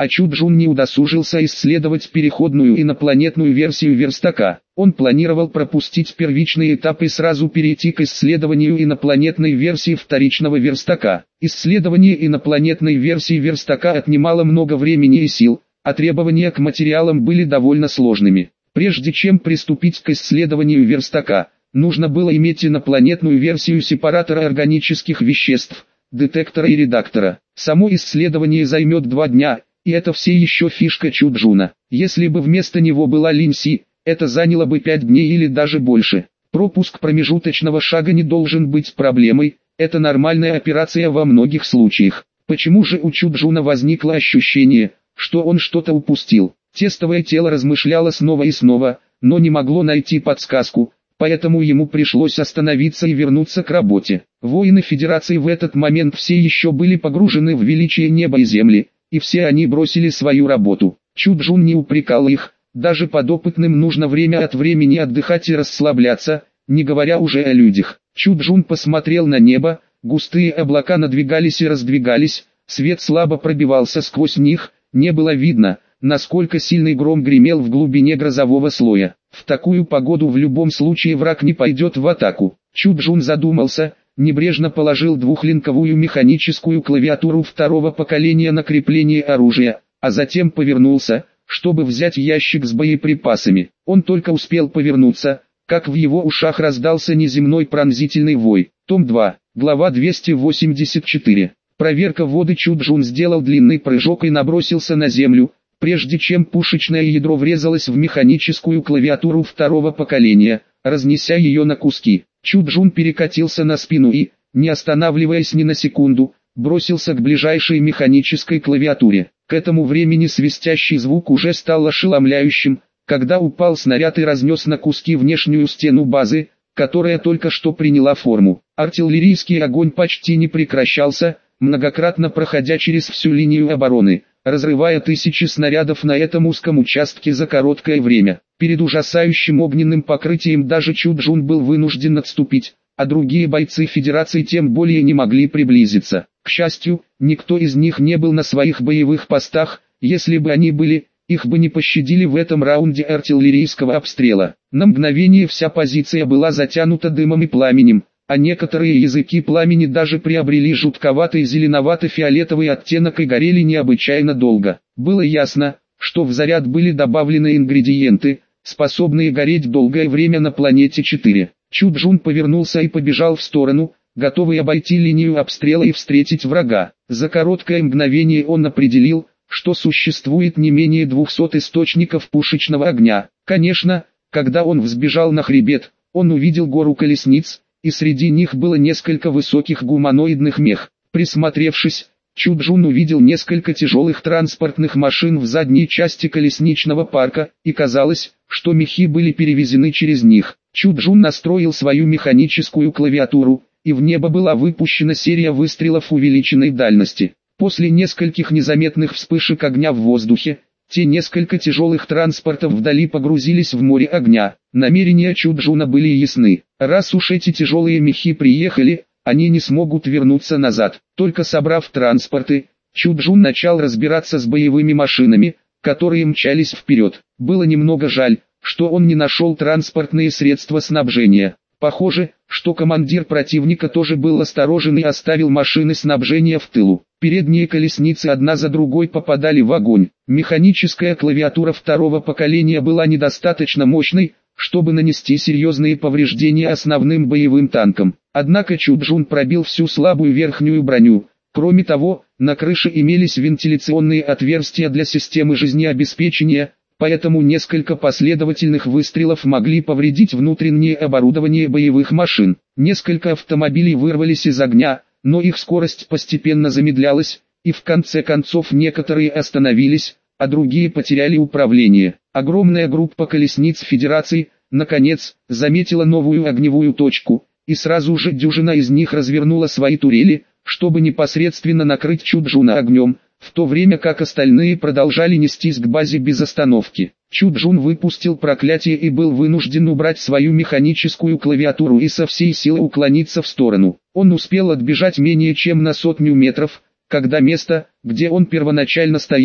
а Чуджун не удосужился исследовать переходную инопланетную версию верстака. Он планировал пропустить первичный этап и сразу перейти к исследованию инопланетной версии вторичного верстака. Исследование инопланетной версии верстака отнимало много времени и сил, а требования к материалам были довольно сложными. Прежде чем приступить к исследованию верстака, нужно было иметь инопланетную версию сепаратора органических веществ, детектора и редактора. Само исследование займет два дня, и это все еще фишка Чуджуна. Если бы вместо него была Линси, это заняло бы пять дней или даже больше. Пропуск промежуточного шага не должен быть проблемой, это нормальная операция во многих случаях. Почему же у Чуджуна возникло ощущение, что он что-то упустил? Тестовое тело размышляло снова и снова, но не могло найти подсказку, поэтому ему пришлось остановиться и вернуться к работе. Воины Федерации в этот момент все еще были погружены в величие неба и земли, и все они бросили свою работу. Чуджун не упрекал их. Даже подопытным нужно время от времени отдыхать и расслабляться, не говоря уже о людях. Чуджун посмотрел на небо, густые облака надвигались и раздвигались, свет слабо пробивался сквозь них, не было видно, насколько сильный гром гремел в глубине грозового слоя. В такую погоду в любом случае враг не пойдет в атаку. Чуджун задумался, небрежно положил двухлинковую механическую клавиатуру второго поколения на крепление оружия, а затем повернулся, чтобы взять ящик с боеприпасами. Он только успел повернуться, как в его ушах раздался неземной пронзительный вой. Том два, глава двести восемьдесят четыре. Проверка воды. Чуджун сделал длинный прыжок и набросился на землю, прежде чем пушечное ядро врезалось в механическую клавиатуру второго поколения, разнеся ее на куски. Чуджун перекатился на спину и, не останавливаясь ни на секунду, бросился к ближайшей механической клавиатуре. К этому времени свистящий звук уже стал ошеломляющим, когда упал снаряд и разнес на куски внешнюю стену базы, которая только что приняла форму. Артиллерийский огонь почти не прекращался, многократно проходя через всю линию обороны, разрывая тысячи снарядов на этом узком участке за короткое время. Перед ужасающим огненным покрытием даже Чуджун был вынужден отступить, а другие бойцы Федерации тем более не могли приблизиться. К счастью, никто из них не был на своих боевых постах, если бы они были, их бы не пощадили в этом раунде артиллерийского обстрела. На мгновение вся позиция была затянута дымом и пламенем, а некоторые языки пламени даже приобрели жутковатый зеленовато-фиолетовый оттенок и горели необычайно долго. Было ясно, что в заряд были добавлены ингредиенты, способные гореть долгое время на планете четыре. Чуджун повернулся и побежал в сторону, готовый обойти линию обстрела и встретить врага. За короткое мгновение он определил, что существует не менее двухсот источников пушечного огня. Конечно, когда он взбежал на хребет, он увидел гору колесниц, и среди них было несколько высоких гуманоидных мех. Присмотревшись, Чуджун увидел несколько тяжелых транспортных машин в задней части колесничного парка, и казалось, что мехи были перевезены через них. Чуджун настроил свою механическую клавиатуру, и в небо была выпущена серия выстрелов увеличенной дальности. После нескольких незаметных вспышек огня в воздухе, те несколько тяжелых транспортов вдали погрузились в море огня. Намерения Чуджуна были ясны. Раз уж эти тяжелые мехи приехали, они не смогут вернуться назад. Только собрав транспорты, Чуджун начал разбираться с боевыми машинами, которые мчались вперед. Было немного жаль, что он не нашел транспортные средства снабжения. Похоже, что командир противника тоже был осторожен и оставил машины снабжения в тылу. Передние колесницы одна за другой попадали в огонь. Механическая клавиатура второго поколения была недостаточно мощной, чтобы нанести серьезные повреждения основным боевым танкам. Однако Чуджун пробил всю слабую верхнюю броню. Кроме того, на крыше имелись вентиляционные отверстия для системы жизнеобеспечения, поэтому несколько последовательных выстрелов могли повредить внутреннее оборудование боевых машин. Несколько автомобилей вырвались из огня, но их скорость постепенно замедлялась, и в конце концов некоторые остановились, а другие потеряли управление. Огромная группа колесниц Федерации, наконец, заметила новую огневую точку, и сразу же дюжина из них развернула свои турели, чтобы непосредственно накрыть Чуджуна огнем, в то время как остальные продолжали нестись к базе без остановки. Чуджун выпустил проклятие и был вынужден убрать свою механическую клавиатуру и со всей силы уклониться в сторону. Он успел отбежать менее чем на сотню метров, когда место, где он первоначально стоял,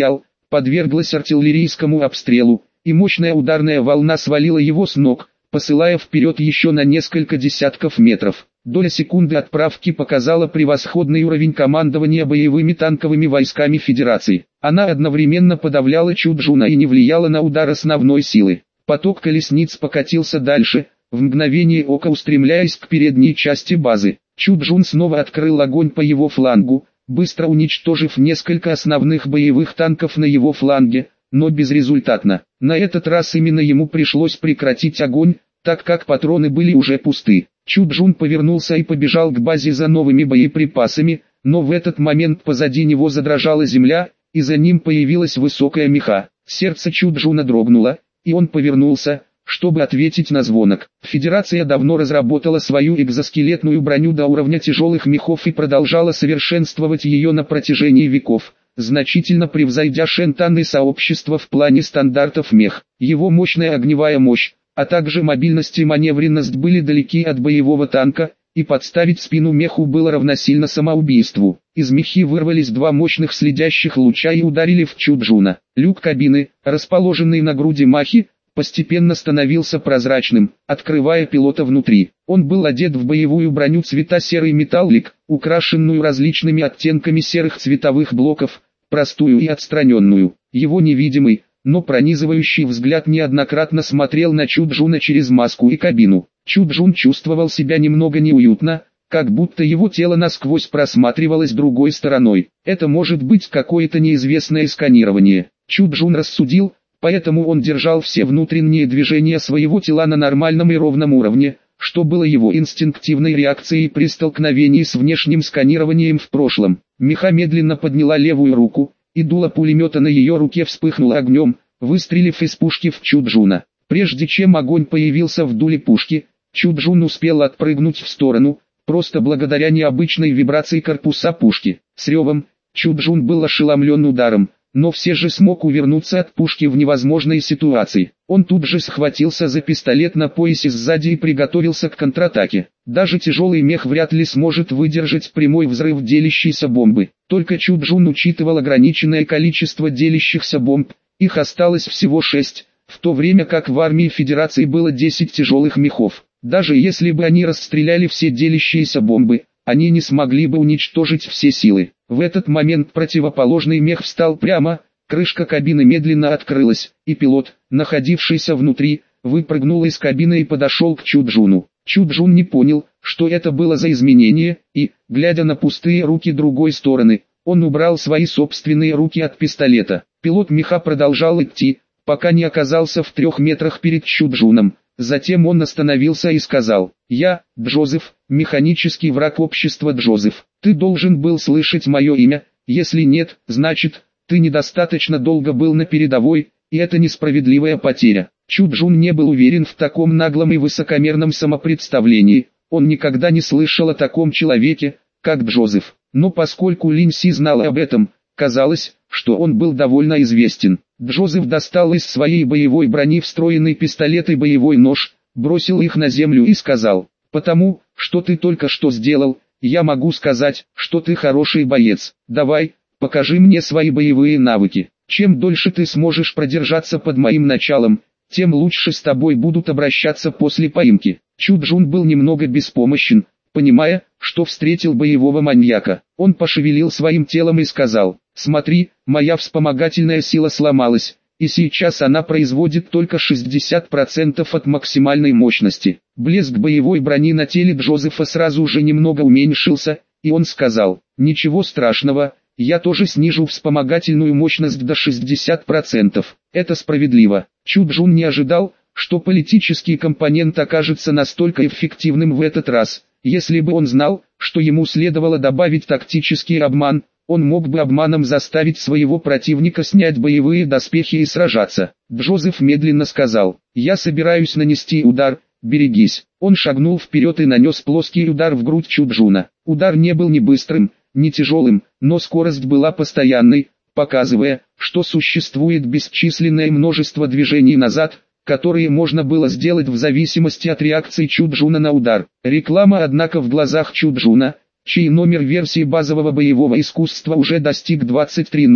подверглась артиллерийскому обстрелу, и мощная ударная волна свалила его с ног, посылая вперед еще на несколько десятков метров. Доля секунды отправки показала превосходный уровень командования боевыми танковыми войсками Федерации. Она одновременно подавляла Чуджуна и не влияла на удар основной силы. Поток колесниц покатился дальше, в мгновение ока устремляясь к передней части базы. Чуджун снова открыл огонь по его флангу, быстро уничтожив несколько основных боевых танков на его фланге, но безрезультатно. На этот раз именно ему пришлось прекратить огонь, так как патроны были уже пусты. Чуджун повернулся и побежал к базе за новыми боеприпасами, но в этот момент позади него задрожала земля, и за ним появилась высокая меха. Сердце Чуджуна дрогнуло, и он повернулся, чтобы ответить на звонок. Федерация давно разработала свою экзоскелетную броню до уровня тяжелых мехов и продолжала совершенствовать ее на протяжении веков, значительно превзойдя Шентан и сообщество в плане стандартов мех. Его мощная огневая мощь, а также мобильность и маневренность были далеки от боевого танка, и подставить спину меху было равносильно самоубийству. Из мехи вырвались два мощных следящих луча и ударили в Чуджуна. Люк кабины, расположенный на груди махи, постепенно становился прозрачным, открывая пилота внутри. Он был одет в боевую броню цвета серый металлик, украшенную различными оттенками серых цветовых блоков, простую и отстраненную. Его невидимый, но пронизывающий взгляд неоднократно смотрел на Чуджуна через маску и кабину. Чуджун чувствовал себя немного неуютно, как будто его тело насквозь просматривалось другой стороной. Это может быть какое-то неизвестное сканирование. Чуджун рассудил, поэтому он держал все внутренние движения своего тела на нормальном и ровном уровне, что было его инстинктивной реакцией при столкновении с внешним сканированием в прошлом. Меха медленно подняла левую руку, и дуло пулемета на ее руке вспыхнуло огнем, выстрелив из пушки в Чуджуна. Прежде чем огонь появился в дуле пушки, Чуджун успел отпрыгнуть в сторону, просто благодаря необычной вибрации корпуса пушки. С ревом, Чуджун был ошеломлен ударом, но все же смог увернуться от пушки в невозможной ситуации. Он тут же схватился за пистолет на поясе сзади и приготовился к контратаке. Даже тяжелый мех вряд ли сможет выдержать прямой взрыв делящейся бомбы. Только Чуджун учитывал ограниченное количество делящихся бомб, их осталось всего шесть, в то время как в армии Федерации было десять тяжелых мехов. Даже если бы они расстреляли все делящиеся бомбы, они не смогли бы уничтожить все силы. В этот момент противоположный мех встал прямо, крышка кабины медленно открылась, и пилот, находившийся внутри, выпрыгнул из кабины и подошел к Чуджуну. Чуджун не понял, что это было за изменение, и, глядя на пустые руки другой стороны, он убрал свои собственные руки от пистолета. Пилот меха продолжал идти, пока не оказался в трех метрах перед Чуджуном. Затем он остановился и сказал: «Я, Джозеф, механический враг общества Джозеф. Ты должен был слышать мое имя, если нет, значит, ты недостаточно долго был на передовой, и это несправедливая потеря». Чуджун не был уверен в таком наглом и высокомерном самопредставлении, он никогда не слышал о таком человеке, как Джозеф. Но поскольку Линь Си знал об этом, казалось, что он был довольно известен. Джозеф достал из своей боевой брони встроенный пистолет и боевой нож, бросил их на землю и сказал: «Потому, что ты только что сделал, я могу сказать, что ты хороший боец. Давай, покажи мне свои боевые навыки. Чем дольше ты сможешь продержаться под моим началом, тем лучше с тобой будут обращаться после поимки». Чуджун был немного беспомощен, понимая, что встретил боевого маньяка. Он пошевелил своим телом и сказал: «Смотри, моя вспомогательная сила сломалась, и сейчас она производит только шестьдесят процентов от максимальной мощности». Блеск боевой брони на теле Джозефа сразу же немного уменьшился, и он сказал: «Ничего страшного, я тоже снижу вспомогательную мощность до шестидесяти процентов. Это справедливо». Чуджун не ожидал, что политический компонент окажется настолько эффективным в этот раз. Если бы он знал, что ему следовало добавить тактический обман, он мог бы обманом заставить своего противника снять боевые доспехи и сражаться. Джозеф медленно сказал: «Я собираюсь нанести удар, берегись». Он шагнул вперед и нанес плоский удар в грудь Чуджуна. Удар не был ни быстрым, ни тяжелым, но скорость была постоянной, показывая, что существует бесчисленное множество движений назад, которые можно было сделать в зависимости от реакции Чуджуна на удар. Реклама, однако, в глазах Чуджуна, чей номер версии базового боевого искусства уже достиг двадцать три ноль,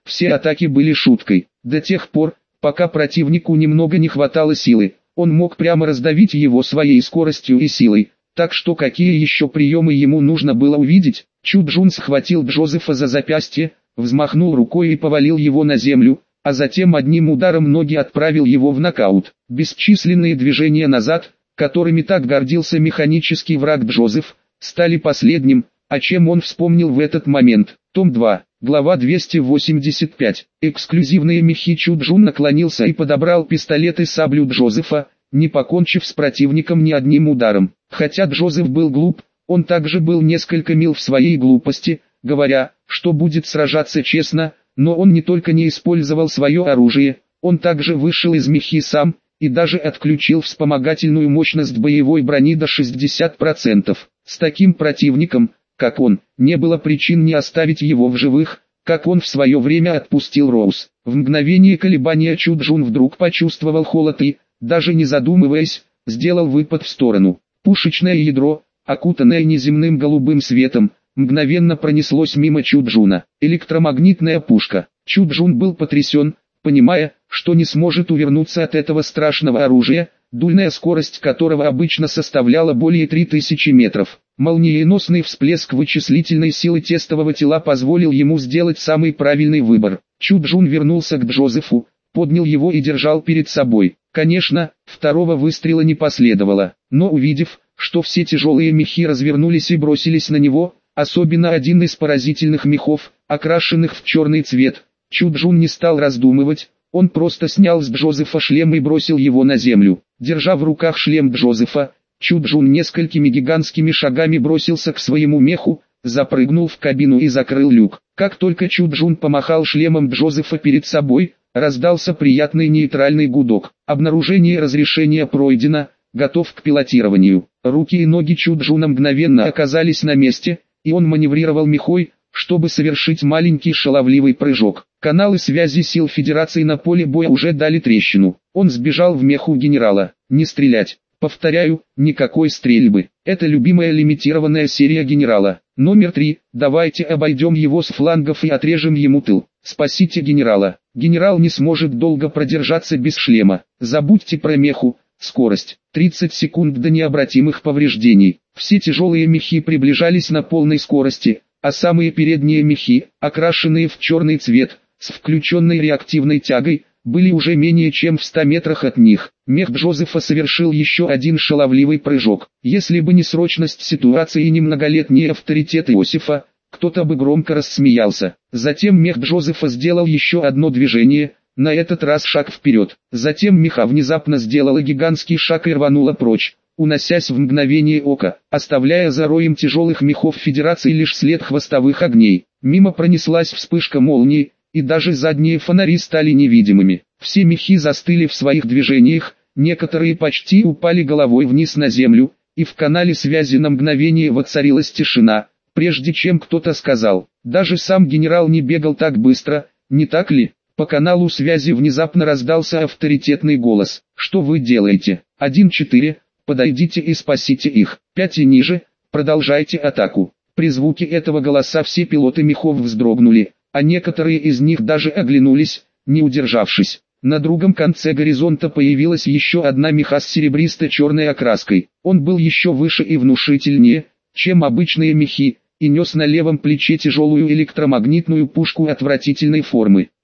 Все атаки были шуткой. До тех пор, пока противнику немного не хватало силы, он мог прямо раздавить его своей скоростью и силой. Так что какие еще приемы ему нужно было увидеть? Чу Джун схватил Джозефа за запястье, взмахнул рукой и повалил его на землю, а затем одним ударом ноги отправил его в нокаут. Бесчисленные движения назад, которыми так гордился механический враг Джозеф, стали последним, о чем он вспомнил в этот момент. Том два, глава двести восемьдесят пять. Эксклюзивные мехи. Чу Джун наклонился и подобрал пистолет и саблю Джозефа, не покончив с противником ни одним ударом. Хотя Джозеф был глуп, он также был несколько мил в своей глупости, говоря, что будет сражаться честно, но он не только не использовал свое оружие, он также вышел из мехи сам, и даже отключил вспомогательную мощность боевой брони до шестидесяти процентов. С таким противником, как он, не было причин не оставить его в живых, как он в свое время отпустил Роуз. В мгновение колебания Чу Джун вдруг почувствовал холод и, даже не задумываясь, сделал выпад в сторону. Пушечное ядро, окутанное неземным голубым светом, мгновенно пронеслось мимо Чу Джуна. Электромагнитная пушка. Чу Джун был потрясен, понимая, что не сможет увернуться от этого страшного оружия, дульная скорость которого обычно составляла более трёх тысяч метров. Молниеносный всплеск вычислительной силы тестового тела позволил ему сделать самый правильный выбор. Чу Джун вернулся к Джозефу, поднял его и держал перед собой. Конечно, второго выстрела не последовало, но увидев, что все тяжелые мехи развернулись и бросились на него, особенно один из поразительных мехов, окрашенных в черный цвет, Чу Джун не стал раздумывать, он просто снял с Джозефа шлем и бросил его на землю. Держа в руках шлем Джозефа, Чу Джун несколькими гигантскими шагами бросился к своему меху, запрыгнул в кабину и закрыл люк. Как только Чу Джун помахал шлемом Джозефа перед собой, раздался приятный нейтральный гудок. Обнаружение разрешения пройдено, готов к пилотированию. Руки и ноги Чу Джуна мгновенно оказались на месте, и он маневрировал мехой, чтобы совершить маленький шаловливый прыжок. Каналы связи сил Федерации на поле боя уже дали трещину. Он сбежал в меху генерала. Не стрелять. Повторяю, никакой стрельбы. Это любимая лимитированная серия генерала. Номер три. Давайте обойдем его с флангов и отрежем ему тыл. Спасите генерала. Генерал не сможет долго продержаться без шлема. Забудьте про меху. Скорость. тридцать секунд до необратимых повреждений. Все тяжелые мехи приближались на полной скорости, а самые передние мехи, окрашенные в черный цвет, с включенной реактивной тягой, были уже менее чем в ста метрах от них. Мех Джозефа совершил еще один шаловливый прыжок. Если бы не срочность ситуации и не многолетний авторитет Иосифа, кто-то бы громко рассмеялся. Затем мех Джозефа сделал еще одно движение, на этот раз шаг вперед. Затем меха внезапно сделала гигантский шаг и рванула прочь, уносясь в мгновение ока, оставляя за роем тяжелых мехов Федерации лишь след хвостовых огней. Мимо пронеслась вспышка молнии, и даже задние фонари стали невидимыми. Все мехи застыли в своих движениях, некоторые почти упали головой вниз на землю, и в канале связи на мгновение воцарилась тишина, прежде чем кто-то сказал. Даже сам генерал не бегал так быстро, не так ли? По каналу связи внезапно раздался авторитетный голос. Что вы делаете? один четыре, подойдите и спасите их. пять и ниже, продолжайте атаку. При звуке этого голоса все пилоты мехов вздрогнули, а некоторые из них даже оглянулись, не удержавшись. На другом конце горизонта появилась еще одна меха с серебристо-черной окраской. Он был еще выше и внушительнее, чем обычные мехи, и нес на левом плече тяжелую электромагнитную пушку отвратительной формы.